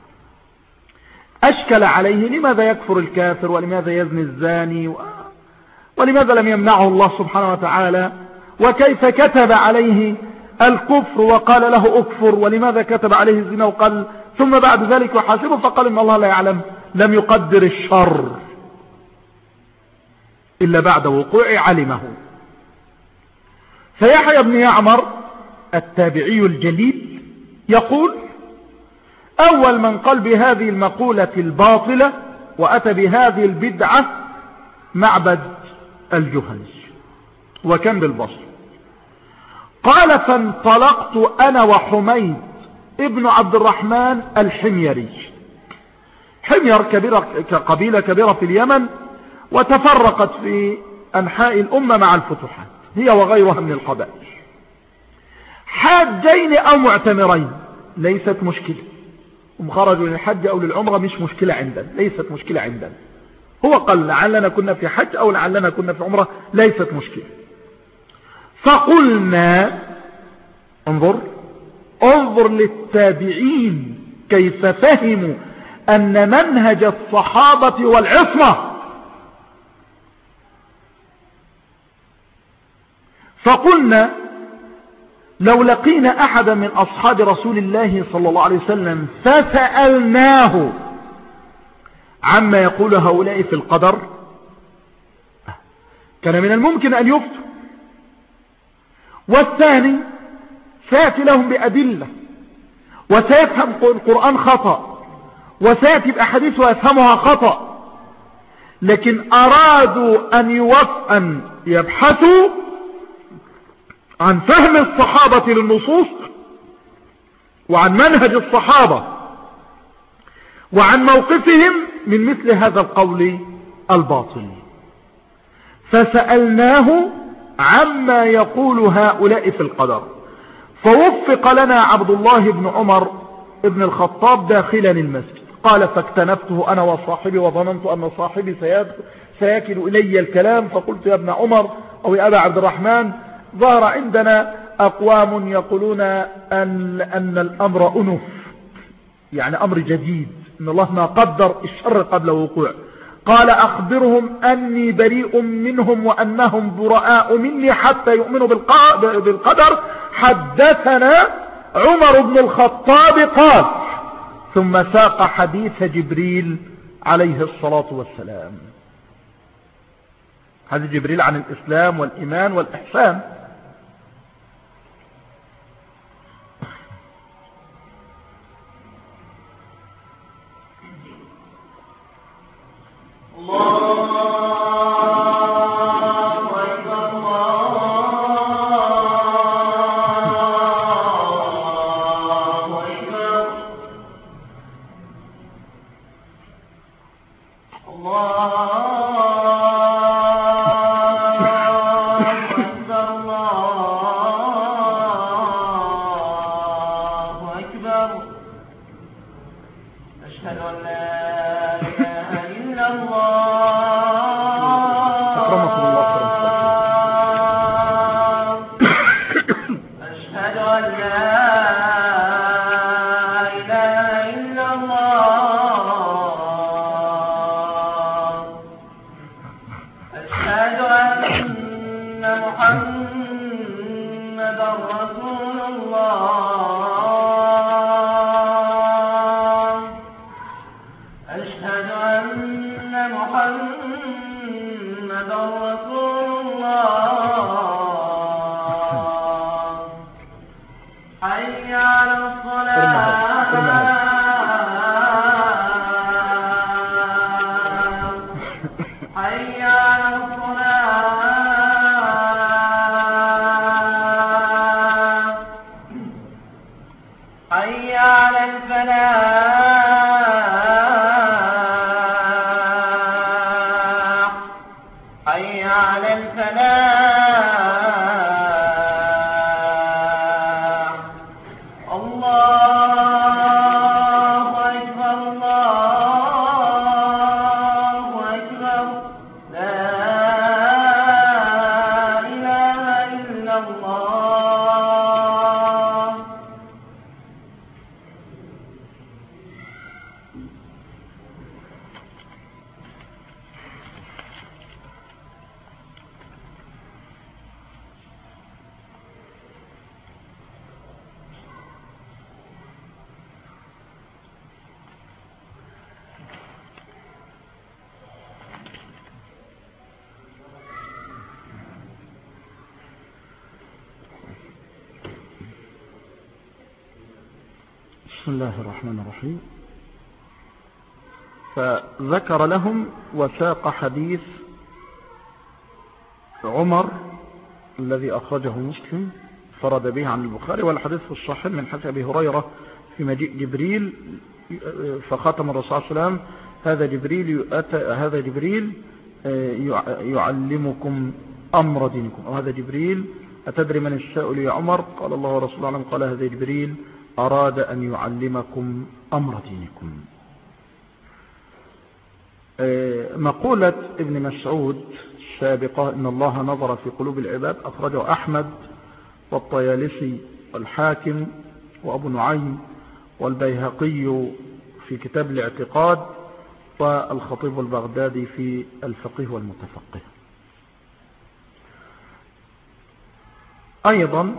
أشكل عليه لماذا يكفر الكافر ولماذا يزني الزاني و... ولماذا لم يمنعه الله سبحانه وتعالى، وكيف كتب عليه الكفر وقال له أكفر، ولماذا كتب عليه الزنا وقال ثم بعد ذلك وحاسبه، فقال إن الله لا يعلم، لم يقدر الشر إلا بعد وقوع علمه. فيحيى بن يعمر التابعي الجليل يقول: أول من قال بهذه المقولة الباطلة وأتى بهذه البدعة معبد الجهني، وكان بالبصر. قال: فانطلقت أنا وحميد ابن عبد الرحمن الحميري. حمير كبيرة قبيلة كبيرة في اليمن، وتفرقت في أنحاء الأمة مع الفتوحات، هي وغيرها من القبائل. حاجين أو معتمرين ليست مشكلة، هم خرجوا للحج أو للعمرة مش مشكلة عندنا، ليست مشكلة عندنا. هو قال لعلنا كنا في حج أو لعلنا كنا في عمرة، ليست مشكلة. فقلنا انظر انظر للتابعين كيف فهموا أن منهج الصحابة والعصمة. فقلنا: لو لقينا أحدا من أصحاب رسول الله صلى الله عليه وسلم فسألناه عما يقول هؤلاء في القدر، كان من الممكن أن يفتوا. والثاني سيأتي لهم بأدلة، وسيفهم القرآن خطأ، وسيأتي بأحاديث ويفهمها خطأ، لكن أرادوا أن يوف أن يبحثوا عن فهم الصحابة للنصوص، وعن منهج الصحابة، وعن موقفهم من مثل هذا القول الباطل. فسألناه عما يقول هؤلاء في القدر، فوفق لنا عبد الله بن عمر ابن الخطاب داخلا المسجد. قال: فاكتنفته أنا وصاحبي وظننت أن صاحبي سيكل إلي الكلام، فقلت: يا ابن عمر أو يا أبا عبد الرحمن، ظهر عندنا أقوام يقولون أن, أن الأمر أنف، يعني أمر جديد، إن الله ما قدر الشر قبل وقوع. قال أخبرهم أني بريء منهم وأنهم براء مني حتى يؤمنوا بالقدر. حدثنا عمر بن الخطاب قال، ثم ساق حديث جبريل عليه الصلاة والسلام. هذا جبريل عن الإسلام والإيمان والإحسان. بسم الله الرحمن الرحيم. فذكر لهم وساق حديث عمر الذي أخرجه مسلم فرد به عن البخاري، والحديث في الصحيح من حديث أبي هريرة في مجيء جبريل فختم الرسول صلى الله عليه وسلم: هذا جبريل هذا جبريل يعلمكم أمر دينكم، أو هذا جبريل أتدري من السائل يا عمر؟ قال الله ورسوله أعلم. قال: هذا جبريل أراد أن يعلمكم أمر دينكم. مقولة ابن مسعود السابقة إن الله نظر في قلوب العباد أخرجه أحمد والطيالسي والحاكم وأبو نعيم والبيهقي في كتاب الاعتقاد، والخطيب البغدادي في الفقيه والمتفقه. أيضا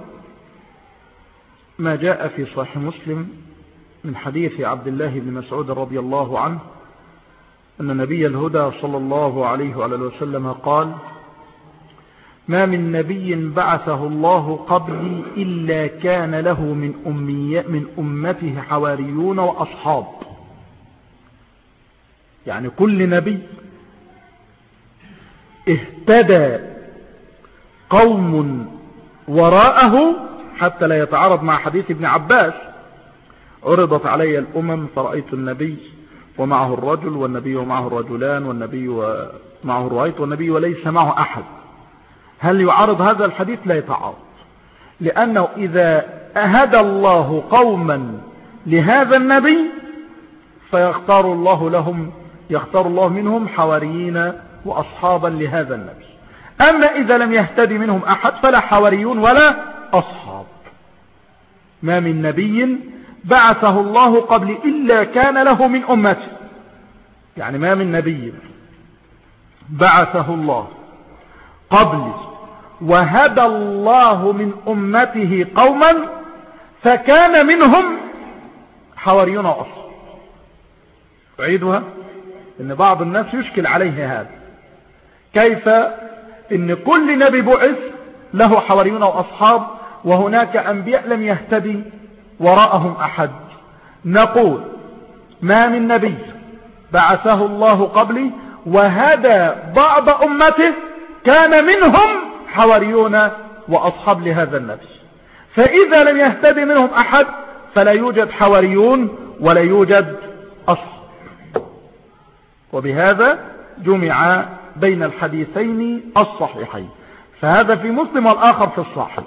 ما جاء في صحيح مسلم من حديث عبد الله بن مسعود رضي الله عنه أن نبي الهدى صلى الله عليه وعلى وسلم قال: ما من نبي بعثه الله قبلي إلا كان له من, أمي من أمته حواريون وأصحاب. يعني كل نبي اهتدى قوم وراءه حتى لا يتعارض مع حديث ابن عباس: عرضت علي الأمم فرأيت النبي ومعه الرجل والنبي ومعه الرجلان والنبي ومعه الروايت والنبي وليس معه أحد. هل يعارض هذا الحديث؟ لا يتعارض، لأنه إذا أهدى الله قوما لهذا النبي فيختار الله لهم يختار الله منهم حواريين وأصحابا لهذا النبي. أما إذا لم يهتدي منهم أحد فلا حواريون ولا أصحاب. ما من نبي بعثه الله قبل إلا كان له من أمته. يعني ما من نبي بعثه الله قبل وهدى الله من أمته قوما فكان منهم حواريون أصلا. أعيدها، إن بعض الناس يشكل عليه هذا، كيف إن كل نبي بعث له حواريون وأصحاب وهناك أنبياء لم يهتدي وراءهم أحد. نقول ما من نبي بعثه الله قبلي وهدى بعض أمته كان منهم حواريون وأصحاب لهذا النبي، فإذا لم يهتدي منهم أحد فلا يوجد حواريون ولا يوجد أصحاب. وبهذا جمع بين الحديثين الصحيحين، فهذا في مسلم والآخر في الصحيح.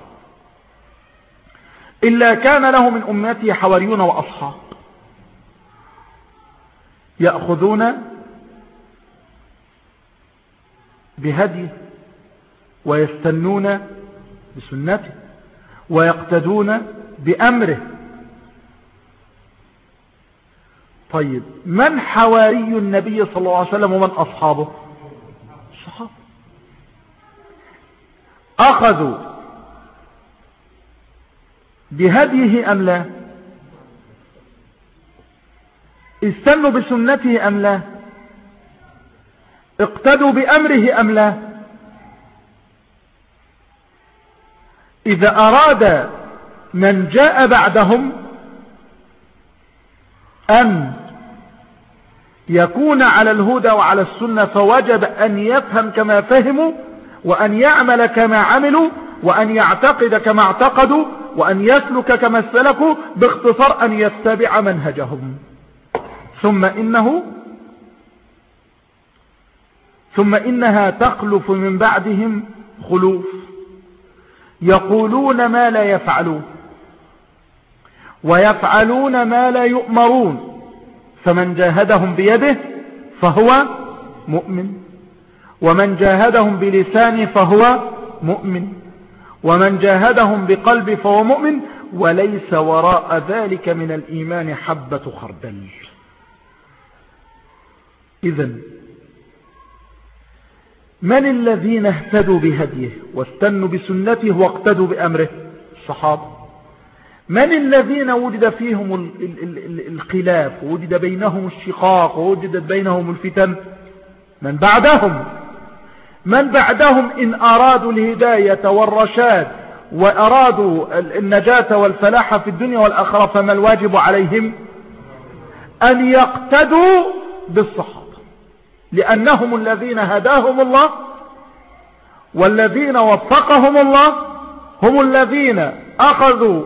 إلا كان له من أمته حواريون وأصحاب يأخذون بهديه ويستنون بسنته ويقتدون بأمره. طيب من حواري النبي صلى الله عليه وسلم ومن أصحابه؟ الصحابة. أخذوا بهديه أم لا؟ استنوا بسنته أم لا؟ اقتدوا بأمره أم لا؟ إذا أراد من جاء بعدهم أن يكون على الهدى وعلى السنة فوجب أن يفهم كما فهموا وأن يعمل كما عملوا وأن يعتقد كما اعتقدوا وأن يسلك كما سلكوا، باختصار أن يتبع منهجهم. ثم إنه ثم إنها تخلف من بعدهم خلوف يقولون ما لا يفعلون ويفعلون ما لا يؤمرون، فمن جاهدهم بيده فهو مؤمن، ومن جاهدهم بلسانه فهو مؤمن، ومن جاهدهم بقلبه فهو مؤمن، وليس وراء ذلك من الإيمان حبة خردل. إذن من الذين اهتدوا بهديه واستنوا بسنته واقتدوا بأمره؟ الصحابة. من الذين وجد فيهم الخلاف ووجد بينهم الشقاق ووجدت بينهم الفتن؟ من بعدهم. من بعدهم إن أرادوا الهداية والرشاد وأرادوا النجاة والفلاح في الدنيا والآخرة فما الواجب عليهم؟ أن يقتدوا بالصحابة، لأنهم الذين هداهم الله والذين وفقهم الله، هم الذين أخذوا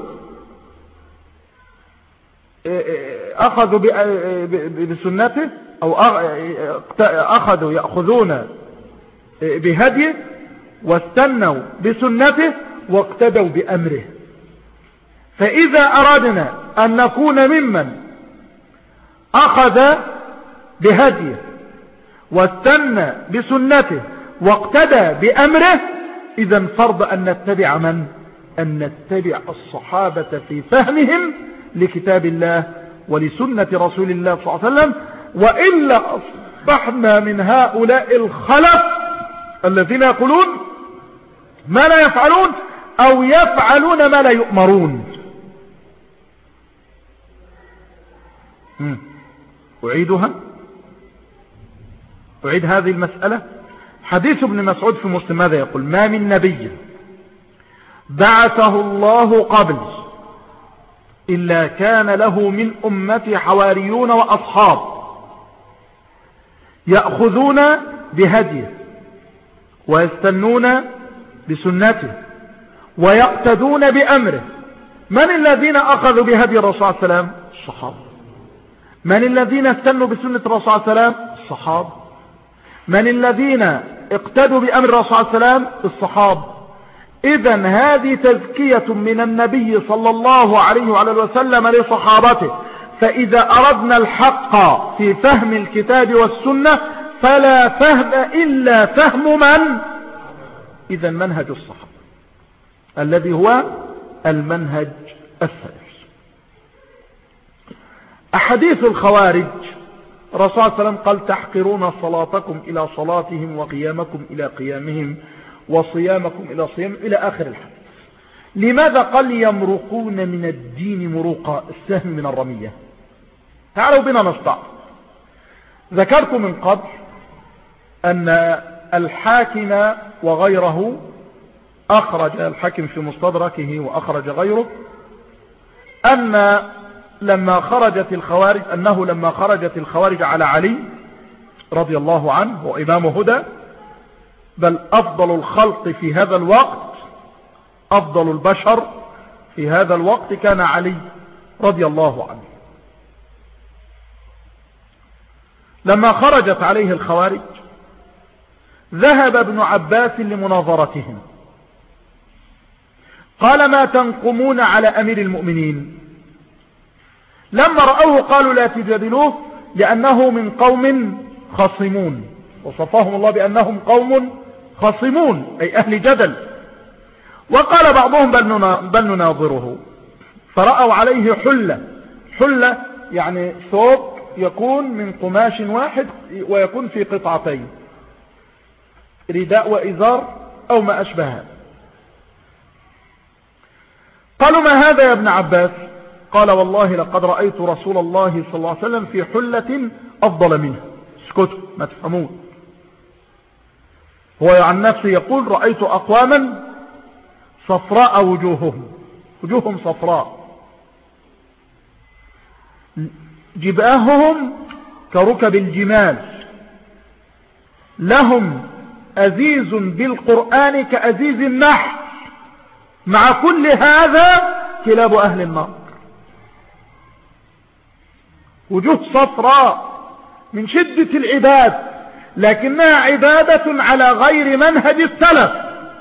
أخذوا بسنته أو أخذوا يأخذون بهديه واستنوا بسنته واقتدوا بأمره. فإذا أردنا أن نكون ممن أخذ بهديه واستنى بسنته واقتدى بأمره، إذا فرض أن نتبع من؟ أن نتبع الصحابة في فهمهم لكتاب الله ولسنة رسول الله صلى الله عليه وسلم، وإلا أصبحنا من هؤلاء الخلف الذين يقولون ما لا يفعلون أو يفعلون ما لا يؤمرون. أعيدها أعيد هذه المسألة. حديث ابن مسعود في مسلم ماذا يقول؟ ما من نبي بعثه الله قبل إلا كان له من أمتي حواريون وأصحاب يأخذون بهديه ويستنون بسنته ويقتدون بأمره. من الذين أخذوا بهدي الرسول صلى الله عليه وسلم؟ الصحابة. من الذين استنوا بسنة الرسول صلى الله عليه وسلم؟ الصحابة. من الذين اقتدوا بأمر الرسول صلى الله عليه وسلم؟ الصحابة. إذن هذه تزكية من النبي صلى الله عليه وعلى وسلم لصحابته. فإذا أردنا الحق في فهم الكتاب والسنة فلا فهم إلا فهم من؟ إذن منهج الصحابة الذي هو المنهج السلف. أحاديث الخوارج الرسول صلى الله عليه وسلم قال تحقرون صلاتكم إلى صلاتهم وقيامكم إلى قيامهم وصيامكم إلى صيام إلى آخر الحديث. لماذا قال يمرقون من الدين مروقا السهم من الرمية؟ تعالوا بنا نستعرض. ذكرت من قبل أن الحاكم وغيره أخرج، الحاكم في مستدركه وأخرج غيره، أن لما خرجت الخوارج أنه لما خرجت الخوارج على علي رضي الله عنه وإمام هدى، بل أفضل الخلق في هذا الوقت، أفضل البشر في هذا الوقت كان علي رضي الله عنه. لما خرجت عليه الخوارج ذهب ابن عباس لمناظرتهم، قال ما تنقمون على أمير المؤمنين؟ لما رأوه قالوا لا تجادلوه لأنه من قوم خصمون، وصفهم الله بأنهم قوم خصمون أي أهل جدل. وقال بعضهم بل نناظره، فرأوا عليه حلة، حلة يعني ثوب يكون من قماش واحد ويكون في قطعتين، رداء وإزار أو ما أشبهها. قالوا ما هذا يا ابن عباس؟ قال والله لقد رأيت رسول الله صلى الله عليه وسلم في حلة أفضل منه. اسكتوا ما تفهمون. هو عن نفسه يقول رأيت أقواما صفراء وجوههم، وجوههم صفراء، جباههم كركب الجمال، لهم أزيز بالقرآن كأزيز النحل، مع كل هذا كلاب أهل النار. وجوه صفراء من شدة العباد، لكنها عبادة على غير منهج السلف.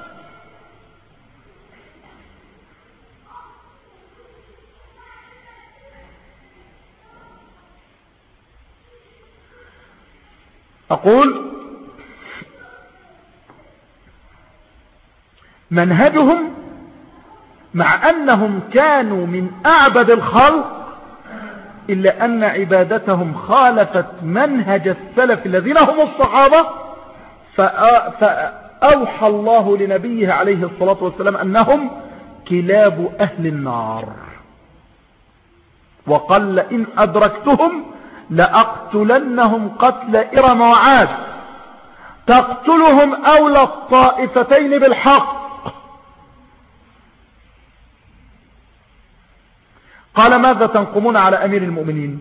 أقول منهجهم مع أنهم كانوا من أعبد الخلق إلا أن عبادتهم خالفت منهج السلف الذين هم الصحابة، فأوحى الله لنبيه عليه الصلاة والسلام أنهم كلاب أهل النار، وقال إن أدركتهم لأقتلنهم قتل إرم وعاد تقتلهم أولى الطائفتين بالحق. قال ماذا تنقمون على أمير المؤمنين؟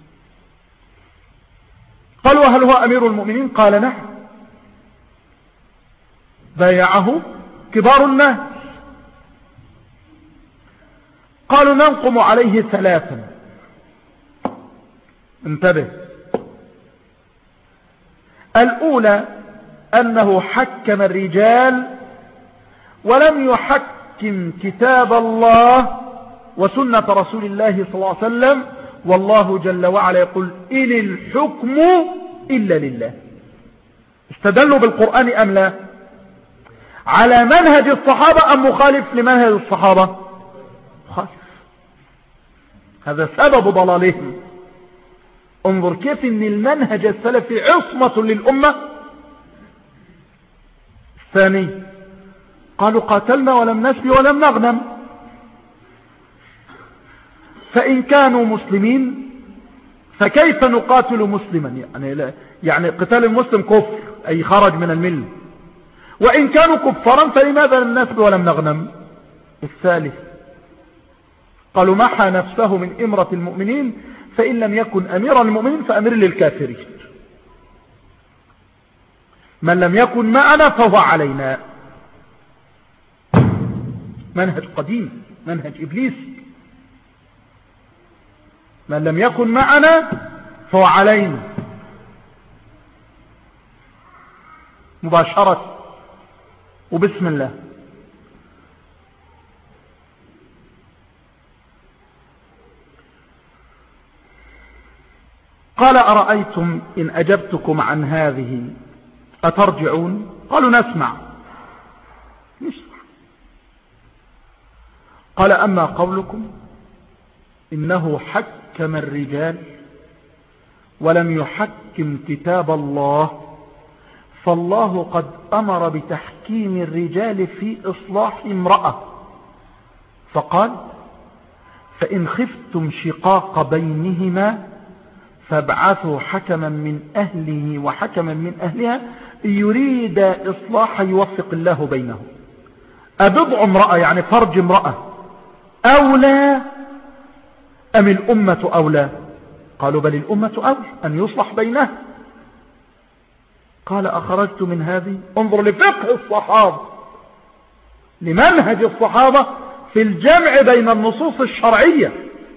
قالوا هل هو أمير المؤمنين؟ قال نعم، بايعه كبار الناس. قالوا ننقم عليه ثلاثا. انتبه، الأولى أنه حكم الرجال ولم يحكم كتاب الله وسنة رسول الله صلى الله عليه وسلم، والله جل وعلا يقول إن الحكم إلا لله. استدلوا بالقرآن أم لا؟ على منهج الصحابة أم مخالف لمنهج الصحابة؟ مخالف. هذا سبب ضلالهم. انظر كيف ان المنهج السلفي عصمة للأمة. الثاني قالوا قاتلنا ولم نسبي ولم نغنم، فإن كانوا مسلمين فكيف نقاتل مسلما؟ يعني, لا يعني قتال المسلم كفر أي خرج من الملة، وإن كانوا كفارا فلماذا لم نسبي ولم نغنم؟ الثالث قالوا محى نفسه من إمرة المؤمنين، فإن لم يكن أمير المؤمنين فأمير للكافرين، من لم يكن معنا فهو علينا. منهج قديم، منهج إبليس. من لم يكن معنا فهو علينا مباشرة وبسم الله. قال أرأيتم إن أجبتكم عن هذه أترجعون؟ قالوا نسمع. نسمع. قال أما قولكم إنه حكم حكم الرجال ولم يحكم كتاب الله، فالله قد أمر بتحكيم الرجال في إصلاح امرأة، فقال: فإن خفتم شقاق بينهما فابعثوا حكما من أهله وحكما من أهلها يريد إصلاحا يوفق الله بينهم. أبضع امرأة يعني فرج امرأة أولى أم الأمة أولى؟ قالوا: بل الأمة أولى أن يصلح بينها. قال: أخرجت من هذه؟ انظر لفقه الصحابة، لمنهج الصحابة في الجمع بين النصوص الشرعية.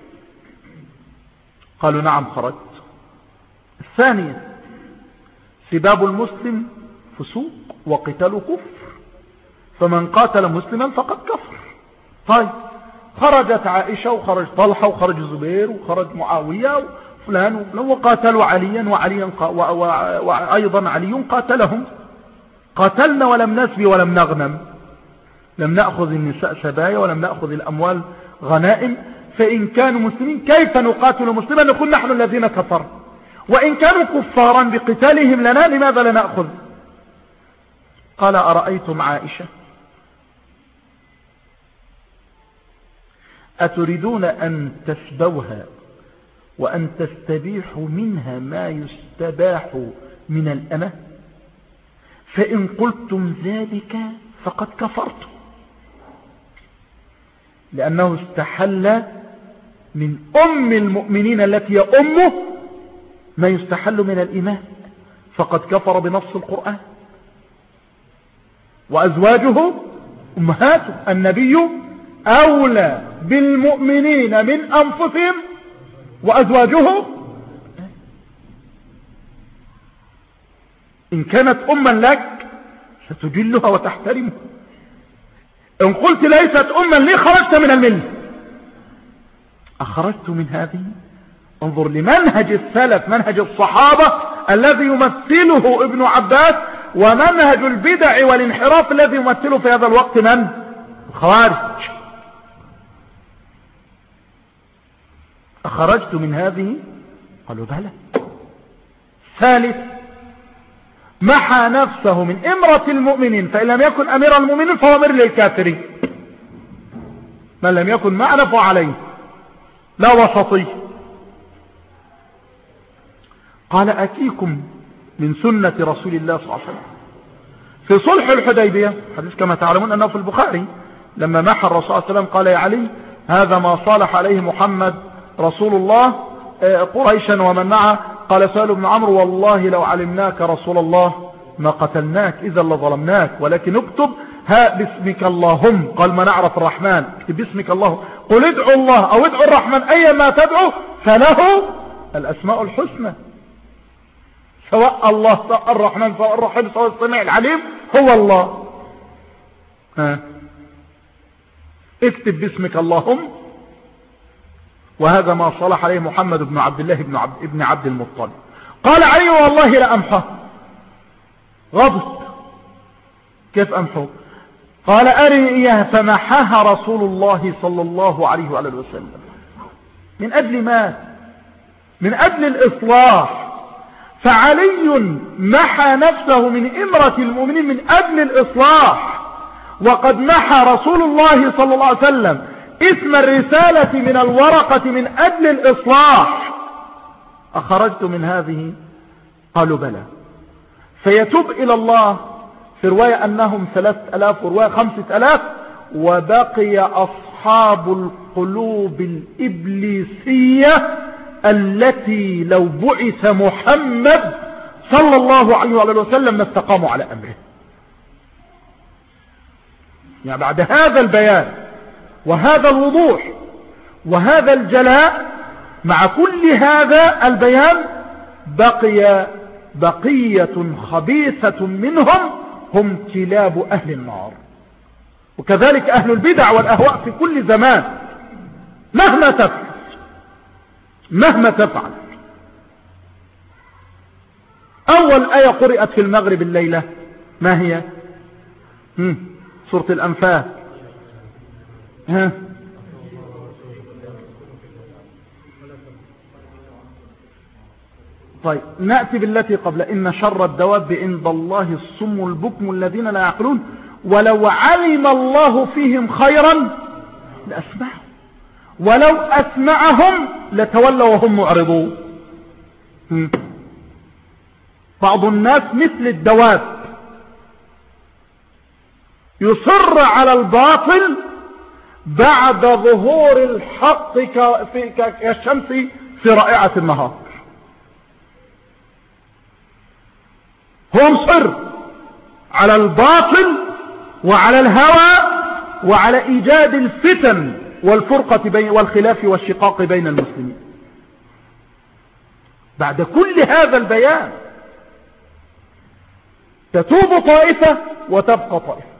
قالوا: نعم خرجت. الثانية: سباب المسلم فسوق وقتال كفر، فمن قاتل مسلما فقد كفر. طيب، خرجت عائشة وخرج طلحة وخرج الزبير وخرج معاوية وفلان وفلان وقاتلوا عليا وعليا وأيضا علي قاتلهم. قاتلنا ولم نسبي ولم نغنم، لم نأخذ النساء سبايا ولم نأخذ الأموال غنائم، فإن كانوا مسلمين كيف نقاتل مسلما نقول نحن الذين كفروا، وإن كانوا كفارا بقتالهم لنا لماذا لا نأخذ؟ قال: أرأيتم عائشة أتريدون أن تسبوها وأن تستبيحوا منها ما يستباح من الأمة؟ فإن قلتم ذلك فقد كفرتم، لأنه استحل من أم المؤمنين التي هي أمه ما يستحل من الإماء، فقد كفر بنص القرآن. وأزواجه أمهاته، النبي أولى بالمؤمنين من أنفسهم وأزواجه إن كانت أما لك ستجلها وتحترمها، إن قلت ليست أما لي خرجت من الملة. أخرجت من هذه؟ انظر لمنهج السلف، منهج الصحابة الذي يمثله ابن عباس، ومنهج البدع والانحراف الذي يمثله في هذا الوقت من؟ الخوارج. أخرجت من هذه؟ قالوا بلى. ثالث: محى نفسه من إمرة المؤمنين، فإن لم يكن أمير المؤمنين فهو أمير للكافرين، من لم يكن معنا فعليه، لا وسطي. قال: أتيكم من سنة رسول الله صلى الله عليه وسلم في صلح الحديبية، حديث كما تعلمون أنه في البخاري، لما محى الرسول صلى الله عليه وسلم قال: يا علي هذا ما صالح عليه محمد رسول الله قريشا ومن معه. قال سهل بن عمرو: والله لو علمناك رسول الله ما قتلناك إذا لظلمناك، ولكن اكتب ها باسمك اللهم. قال: ما نعرف الرحمن، اكتب باسمك الله، قل ادعوا الله أو ادعوا الرحمن أيما تدعو فله الأسماء الحسنى، سواء الله سواء الرحمن سواء الرحيم سواء السميع العليم هو الله. ها اكتب باسمك اللهم. وهذا ما صلح عليه محمد بن عبد الله بن عبد, ابن عبد المطلب. قال علي: والله لأمحه. غضب: كيف أمحه؟ قال: أرني إياها. فمحاها رسول الله صلى الله عليه وآله وسلم. من أجل ما؟ من أجل الإصلاح. فعلي محى نفسه من إمرة المؤمنين من أجل الإصلاح، وقد محى رسول الله صلى الله عليه وسلم اسم الرسالة من الورقة من أجل الإصلاح. أخرجت من هذه؟ قالوا بلى. فيتوب إلى الله، في رواية أنهم ثلاثة ألاف ورواية خمسة ألاف، وبقي أصحاب القلوب الإبليسية التي لو بعث محمد صلى الله عليه وسلم ما استقاموا على أمره. يعني بعد هذا البيان وهذا الوضوح وهذا الجلاء، مع كل هذا البيان بقي بقية خبيثة منهم هم كلاب أهل النار. وكذلك أهل البدع والأهواء في كل زمان مهما تفعل مهما تفعل. أول آية قرأت في المغرب الليلة ما هي؟ مم. سورة الأنفال. ها طيب نأتي بالتي قبل: إن شر الدواب عند الله الصم البكم الذين لا يعقلون ولو علم الله فيهم خيرا لأسمعهم ولو أسمعهم لتولوا وهم معرضون. بعض الناس مثل الدواب يصر على الباطل بعد ظهور الحق كالشمس في رائعة النهار. هو مصر على الباطل وعلى الهوى وعلى إيجاد الفتن والفرقة بين والخلاف والشقاق بين المسلمين. بعد كل هذا البيان تتوب طائفة وتبقى طائفة.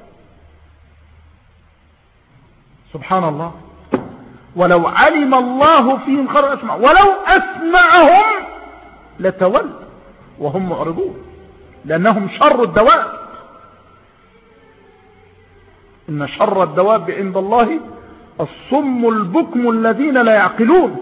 سبحان الله. ولو علم الله فيهم خيرا أسمع ولو أسمعهم لتولوا وهم معرضون لأنهم شر الدواب. إن شر الدواب عند الله الصم البكم الذين لا يعقلون.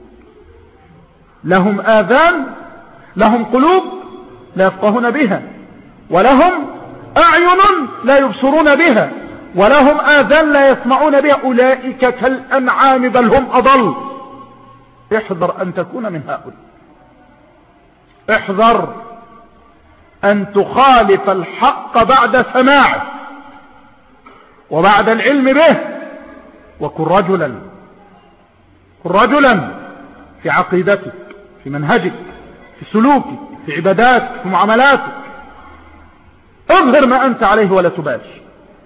لهم آذان لهم قلوب لا يفقهون بها ولهم أعين لا يبصرون بها ولهم آذان لا يسمعون بها أولئك كالأنعام بل هم أضل. احذر أن تكون من هؤلاء. احذر أن تخالف الحق بعد سماعه وبعد العلم به. وكن رجلا كن رجلا في عقيدتك في منهجك في سلوكك في عباداتك في معاملاتك. اظهر ما أنت عليه ولا تبالي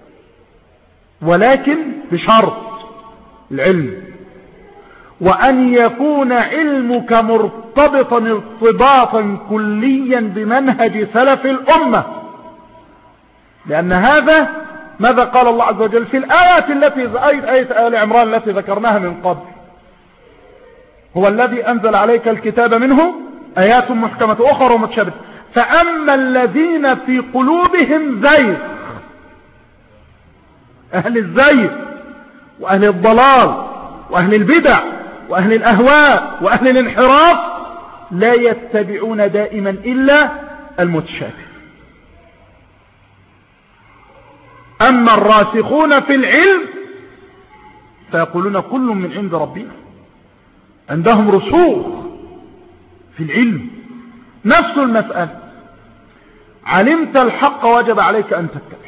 ولكن بشرط العلم وأن يكون علمك مرتبطا ارتباطا كليا بمنهج سلف الأمة. لأن هذا ماذا قال الله عز وجل في الآيات التي آية آل عمران التي ذكرناها من قبل: هو الذي أنزل عليك الكتاب منه آيات محكمة أخرى متشابهة فأما الذين في قلوبهم زيغ. أهل الزيغ وأهل الضلال وأهل البدع وأهل الأهواء وأهل الانحراف لا يتبعون دائما إلا المتشابه. أما الراسخون في العلم فيقولون كل من عند ربنا. عندهم رسوخ في العلم. نفس المسألة: علمت الحق وجب عليك أن تتبع.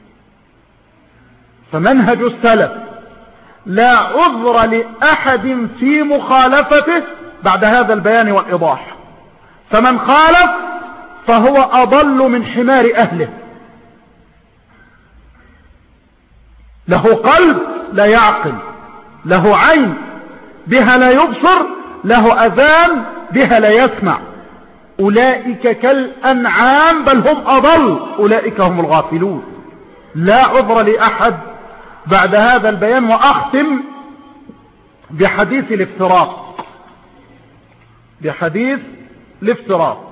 فمنهج السلف لا عذر لأحد في مخالفته بعد هذا البيان والإيضاح. فمن خالف فهو أضل من حمار أهله. له قلب لا يعقل له عين بها لا يبصر له أذان بها لا يسمع. أولئك كالأنعام بل هم أضل أولئك هم الغافلون. لا عذر لأحد بعد هذا البيان. وأختم بحديث الافتراق بحديث الافتراق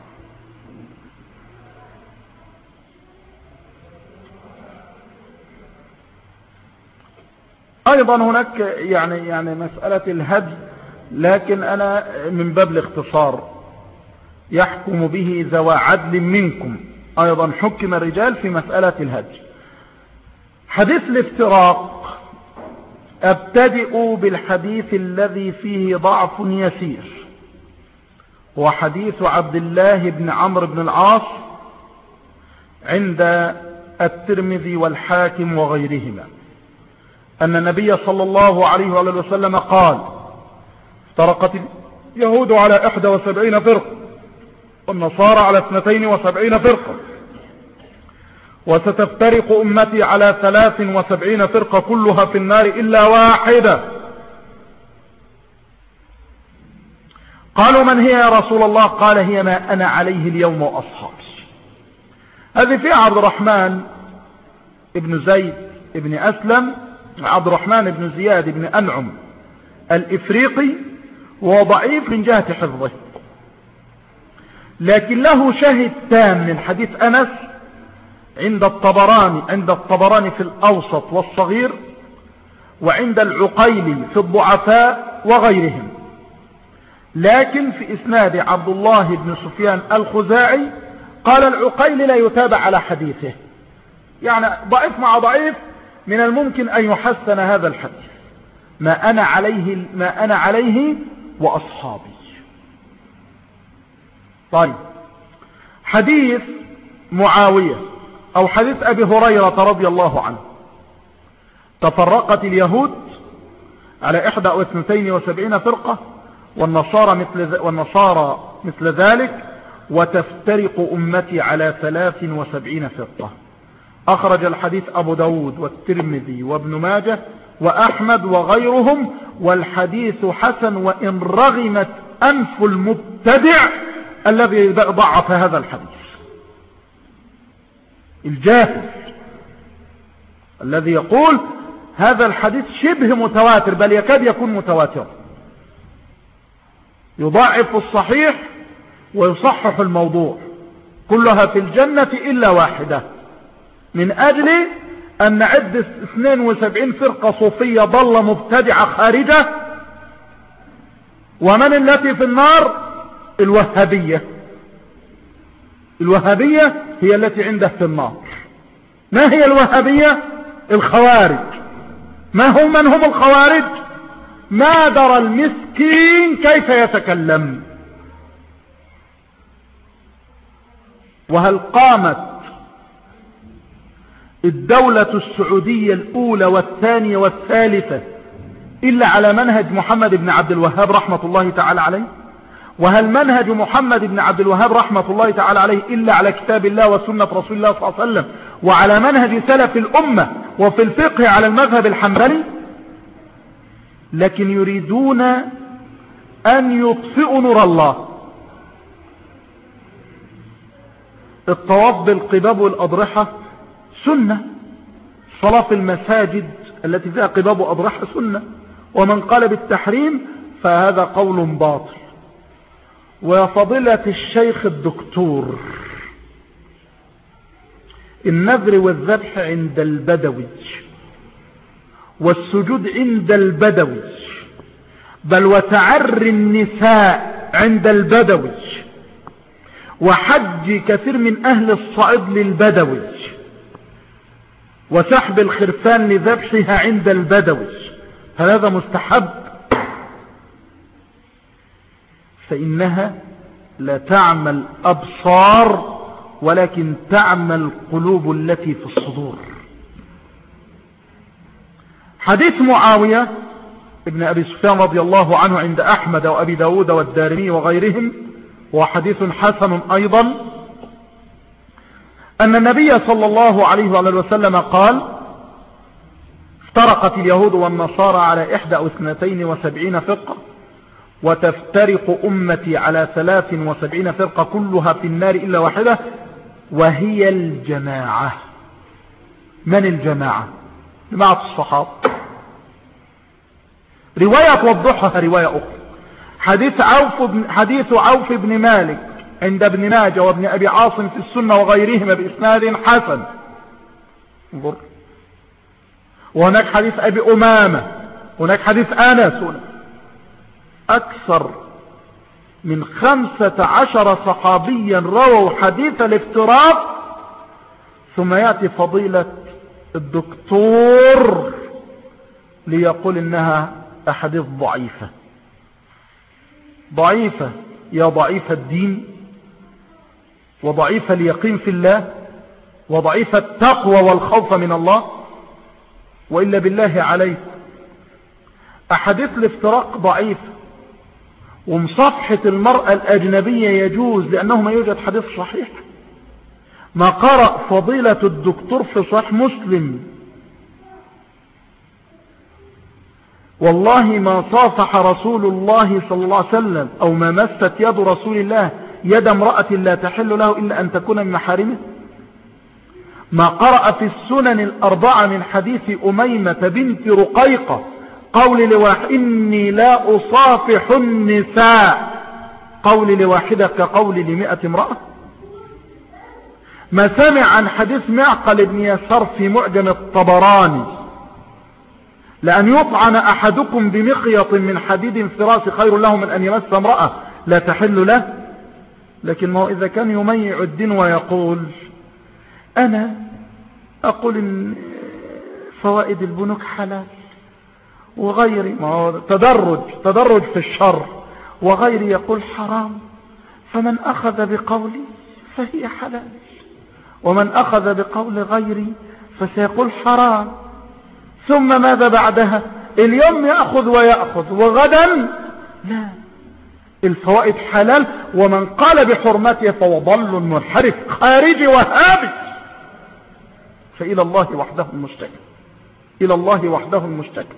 أيضا هناك يعني يعني مسألة الهدي، لكن أنا من باب الاختصار: يحكم به ذوى عدل منكم. أيضا حكم الرجال في مسألة الهدي. حديث الافتراق أبتدئ بالحديث الذي فيه ضعف يسير، هو حديث عبد الله بن عمرو بن العاص عند الترمذي والحاكم وغيرهما أن النبي صلى الله عليه وآله وسلم قال: افترقت اليهود على إحدى وسبعين فرقة والنصارى على اثنتين وسبعين فرقة وستفترق أمتي على ثلاث وسبعين فرقة كلها في النار إلا واحدة. قالوا: من هي يا رسول الله؟ قال: هي ما أنا عليه اليوم وأصحابي. هذه في عبد الرحمن ابن زيد ابن أسلم عبد الرحمن بن زياد بن أنعم الإفريقي، وهو ضعيف من جهة حفظه، لكن له شاهد تام من حديث أنس عند الطبراني عند الطبراني في الأوسط والصغير، وعند العقيلي في الضعفاء وغيرهم. لكن في إسناد عبد الله بن سفيان الخزاعي قال العقيل لا يتابع على حديثه، يعني ضعيف مع ضعيف من الممكن أن يحسن هذا الحديث، ما أنا عليه, ما أنا عليه وأصحابي. طيب، حديث معاوية أو حديث أبي هريرة رضي الله عنه: تفرقت اليهود على إحدى واثنتين وسبعين فرقة والنصارى مثل, والنصارى مثل ذلك، وتفترق أمتي على ثلاث وسبعين فرقة. أخرج الحديث أبو داود والترمذي وابن ماجه وأحمد وغيرهم، والحديث حسن وإن رغمت أنف المبتدع الذي ضعف هذا الحديث، الجاهل الذي يقول هذا الحديث شبه متواتر بل يكاد يكون متواتر، يضعف الصحيح ويصحح الموضوع، كلها في الجنة إلا واحدة، من أجل أن نعد اثنين وسبعين فرقة صوفية ضل مبتدعة خارجة. ومن التي في النار؟ الوهابية. الوهابية هي التي عنده في النار. ما هي الوهابية؟ الخوارج. ما هم من هم الخوارج؟ ما درى المسكين كيف يتكلم. وهل قامت الدولة السعودية الأولى والثانية والثالثة إلا على منهج محمد بن عبد الوهاب رحمة الله تعالى عليه؟ وهل منهج محمد بن عبد الوهاب رحمة الله تعالى عليه إلا على كتاب الله وسنة رسول الله صلى الله عليه وسلم وعلى منهج سلف الأمة وفي الفقه على المذهب الحنبلي؟ لكن يريدون أن يطفئوا نور الله. الطواف بالقباب والأضرحة سنة، صلاة في المساجد التي فيها قباب وأضرحة سنة، ومن قال بالتحريم فهذا قول باطل. وفضيلة الشيخ الدكتور، النذر والذبح عند البدوي والسجود عند البدوي، بل وتعري النساء عند البدوي، وحج كثير من أهل الصعيد للبدوي، وسحب الخرفان لذبحها عند البدوي، هل هذا مستحب؟ فإنها لا تعمى الأبصار ولكن تعمى القلوب التي في الصدور. حديث معاوية ابن أبي سفيان رضي الله عنه عند أحمد وأبي داود والدارمي وغيرهم، وحديث حسن أيضا، أن النبي صلى الله عليه وسلم قال: افترقت اليهود والنصارى على إحدى واثنتين وسبعين فرقة، وتفترق أمتي على ثلاث وسبعين فرقة كلها في النار إلا واحدة وهي الجماعة. من الجماعة؟ جماعة الصحابة. رواية توضحها رواية أخرى، حديث عوف بن, حديث عوف بن مالك عند ابن ماجه وابن أبي عاصم في السنة وغيرهما بإسناد حسن. انظر، وهناك حديث أبي أمامة، هناك حديث أنس، أكثر من خمسة عشر صحابيا رووا حديث الافتراق، ثم يأتي فضيلة الدكتور ليقول إنها أحاديث ضعيفة. ضعيفة يا ضعيف الدين، وضعيف اليقين في الله، وضعيف التقوى والخوف من الله. وإلا بالله عليكم أحاديث الافتراق ضعيفة، ومصافحة المرأة الأجنبية يجوز لأنه ما يوجد حديث صحيح. ما قرأ فضيلة الدكتور في صحيح مسلم والله ما صافح رسول الله صلى الله عليه وسلم أو ما مست يد رسول الله يد امرأة لا تحل له إلا أن تكون من محارمه. ما قرأ في السنن الأربعة من حديث أميمة بنت رقيقة قول لواحد إني لا أصافح النساء، قول لواحدة كقول لمئة امرأة. ما سمع عن حديث معقل بن يسار في معجم الطبراني لأن يطعن أحدكم بمخيط من حديد فراس خير له من أن يمس امرأة لا تحل له. لكن ما إذا كان يميع الدين ويقول أنا أقول إن فوائد البنوك حلال وغيري، ما هو تدرج تدرج في الشر، وغيري يقول حرام، فمن أخذ بقولي فهي حلال، ومن أخذ بقول غيري فسيقول حرام. ثم ماذا بعدها؟ اليوم يأخذ ويأخذ وغدا لا، الفوائد حلال، ومن قال بحرمتها فهو ضل منحرف خارجي وهابي. فإلى الله وحده المشتكى، إلى الله وحده المشتكى.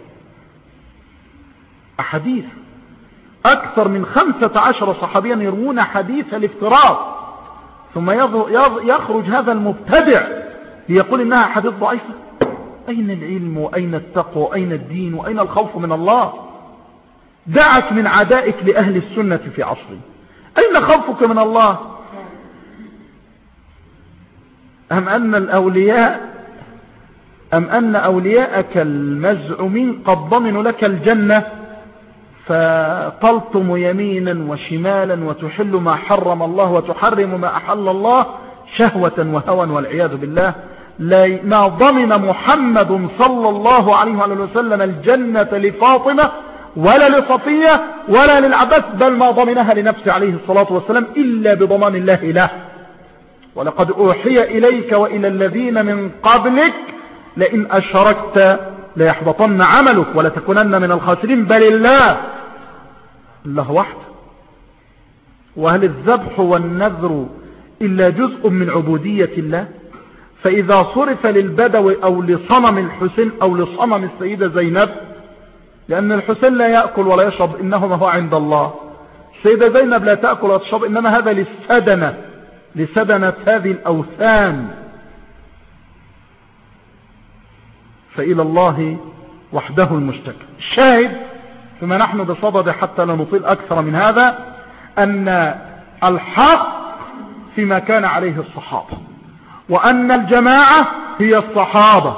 أحاديث أكثر من خمسة عشر صحابيا يروون حديث الافتراض، ثم يخرج هذا المبتدع ليقول إنها حديث ضعيفة. أين العلم وأين التقوى وأين الدين وأين الخوف من الله؟ دعك من عدائك لأهل السنة في عصري، أين خوفك من الله؟ أم أن الأولياء أم أن أولياءك المزعومين قد ضمنوا لك الجنة فطلتم يمينا وشمالا وتحل ما حرم الله وتحرم ما أحل الله شهوة وهوى والعياذ بالله؟ ما ضمن محمد صلى الله عليه وسلم الجنة لفاطمة ولا لصفية ولا للعباس، بل ما ضمنها لنفسه عليه الصلاة والسلام إلا بضمان الله له. ولقد أوحي إليك وإلى الذين من قبلك لئن أشركت ليحبطن عملك ولتكونن من الخاسرين، بل الله الله وحده. وهل الذبح والنذر إلا جزء من عبودية الله؟ فإذا صرف للبدو أو لصنم الحسين أو لصنم السيدة زينب، لأن الحسين لا يأكل ولا يشرب إنهما هو عند الله، السيدة زينب لا تأكل ولا تشرب، إنما هذا للسدنة لسدنة هذه الأوثان. فإلى الله وحده المشتكى. الشاهد فيما نحن بصدد حتى لا نطيل أكثر من هذا أن الحق فيما كان عليه الصحابة، وأن الجماعة هي الصحابة.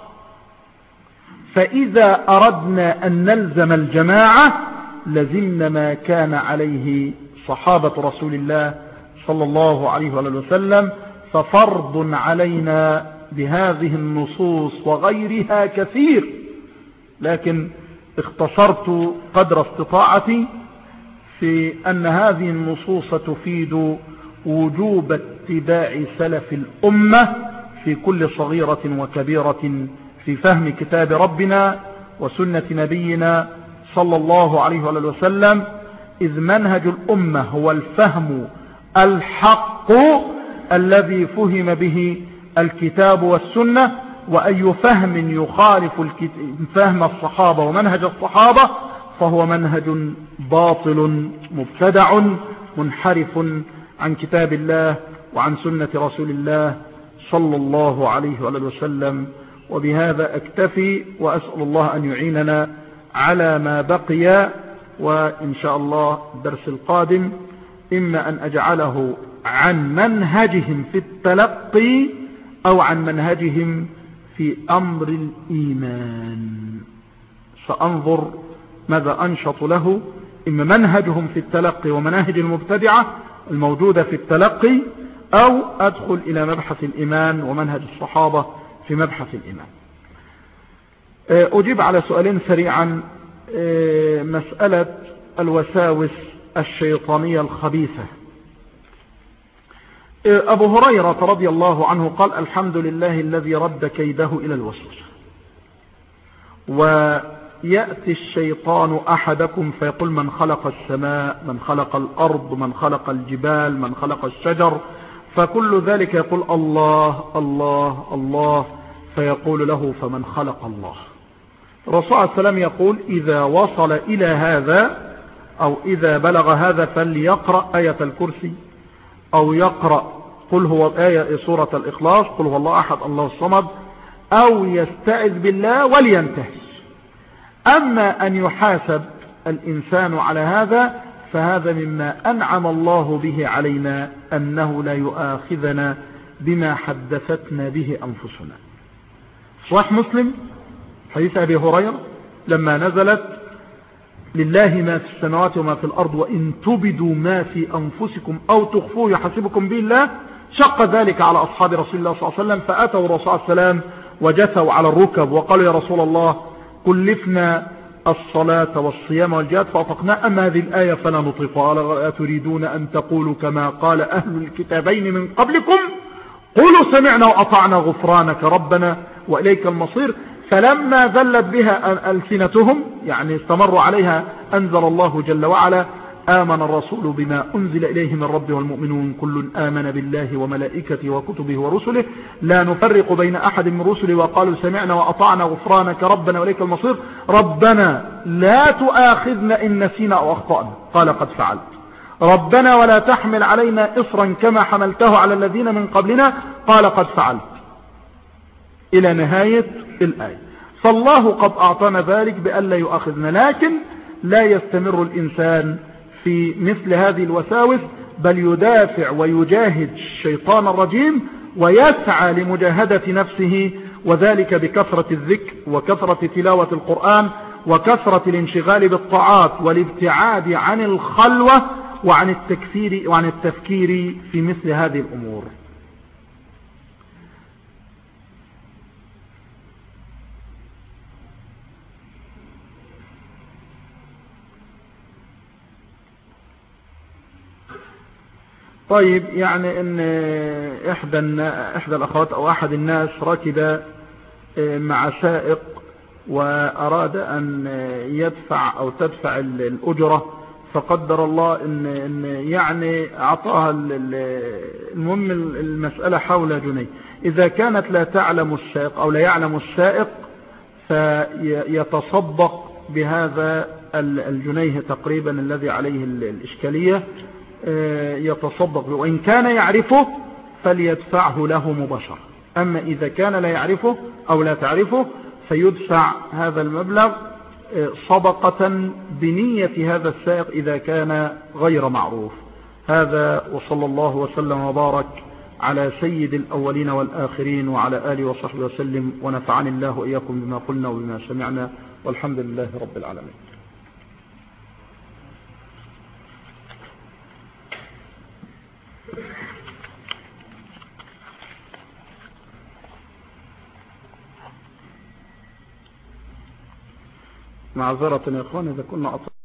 فإذا أردنا أن نلزم الجماعة لزمنا ما كان عليه صحابة رسول الله صلى الله عليه وسلم. ففرض علينا بهذه النصوص وغيرها كثير، لكن اختصرت قدر استطاعتي في أن هذه النصوص تفيد وجوب اتباع سلف الأمة في كل صغيرة وكبيرة في فهم كتاب ربنا وسنة نبينا صلى الله عليه وسلم، إذ منهج الأمة هو الفهم الحق الذي فهم به الكتاب والسنة. وأي فهم يخالف فهم الصحابة ومنهج الصحابة فهو منهج باطل مبتدع منحرف عن كتاب الله وعن سنة رسول الله صلى الله عليه وسلم. وبهذا أكتفي، وأسأل الله أن يعيننا على ما بقي. وإن شاء الله الدرس القادم إما أن أجعله عن منهجهم في التلقي أو عن منهجهم في أمر الإيمان، سأنظر ماذا أنشط له، إما منهجهم في التلقي ومناهج المبتدعة الموجودة في التلقي، أو أدخل إلى مبحث الإيمان ومنهج الصحابة في مبحث الإيمان. أجيب على سؤالين سريعا. مسألة الوساوس الشيطانية الخبيثة. أبو هريرة رضي الله عنه قال: الحمد لله الذي رد كيده إلى الوسوسة. ويأتي الشيطان أحدكم فيقول: من خلق السماء، من خلق الأرض، من خلق الجبال، من خلق الشجر، فكل ذلك يقول: الله الله الله، فيقول له: فمن خلق الله. الرسول صلى الله عليه وسلم يقول: إذا وصل إلى هذا أو إذا بلغ هذا فليقرأ آية الكرسي، أو يقرأ قل هو آية سورة الإخلاص، قل هو الله أحد الله الصمد، أو يستعذ بالله ولينتهي. أما أن يحاسب الإنسان على هذا فهذا مما أنعم الله به علينا، أنه لا يؤاخذنا بما حدثتنا به أنفسنا. صحيح مسلم حديث أبي هريرة لما نزلت لله ما في السماوات وما في الأرض وإن تبدوا ما في أنفسكم أو تخفوه يحاسبكم به الله، شق ذلك على أصحاب رسول الله صلى الله عليه وسلم، فأتوا الرسول صلى الله عليه وسلم وجثوا على الركب وقالوا يا رسول الله كلفنا الصلاة والصيام والجهاد فأطقنا، أما هذه الآية فلا نطيق. قال تريدون أن تقولوا كما قال أهل الكتابين من قبلكم قولوا سمعنا وأطعنا غفرانك ربنا وإليك المصير. فلما ذلت بها ألسنتهم يعني استمروا عليها، أنزل الله جل وعلا آمن الرسول بما أنزل إليه من ربه والمؤمنون كل آمن بالله وملائكته وكتبه ورسله لا نفرق بين أحد من رسله وقالوا سمعنا وأطعنا غفرانك ربنا وإليك المصير ربنا لا تؤاخذنا إن نسينا أو أخطأنا قال قد فعلت ربنا ولا تحمل علينا إصرا كما حملته على الذين من قبلنا قال قد فعلت إلى نهاية الآية. فالله قد أعطانا ذلك بأن لا يؤاخذنا، لكن لا يستمر الإنسان في مثل هذه الوساوس، بل يدافع ويجاهد الشيطان الرجيم ويسعى لمجاهدة نفسه، وذلك بكثرة الذكر وكثرة تلاوة القرآن وكثرة الانشغال بالطاعات والابتعاد عن الخلوة وعن التكفير وعن التفكير في مثل هذه الأمور. طيب، يعني ان احدى احدى الاخوات او احد الناس ركب مع سائق واراد ان يدفع او تدفع الاجرة، فقدر الله ان ان يعني اعطاها المهم المسألة حول جنيه. اذا كانت لا تعلم السائق او لا يعلم السائق فيتصدق بهذا الجنيه تقريبا الذي عليه الاشكالية، يتصدق، وإن كان يعرفه فليدفعه له مباشرة. أما إذا كان لا يعرفه أو لا تعرفه فيدفع هذا المبلغ صدقة بنية هذا السائق إذا كان غير معروف. هذا وصلى الله وسلم وبارك على سيد الأولين والآخرين وعلى آله وصحبه وسلم، ونفعني الله وإياكم بما قلنا وبما سمعنا، والحمد لله رب العالمين. معذرة يا إخوان إذا كنا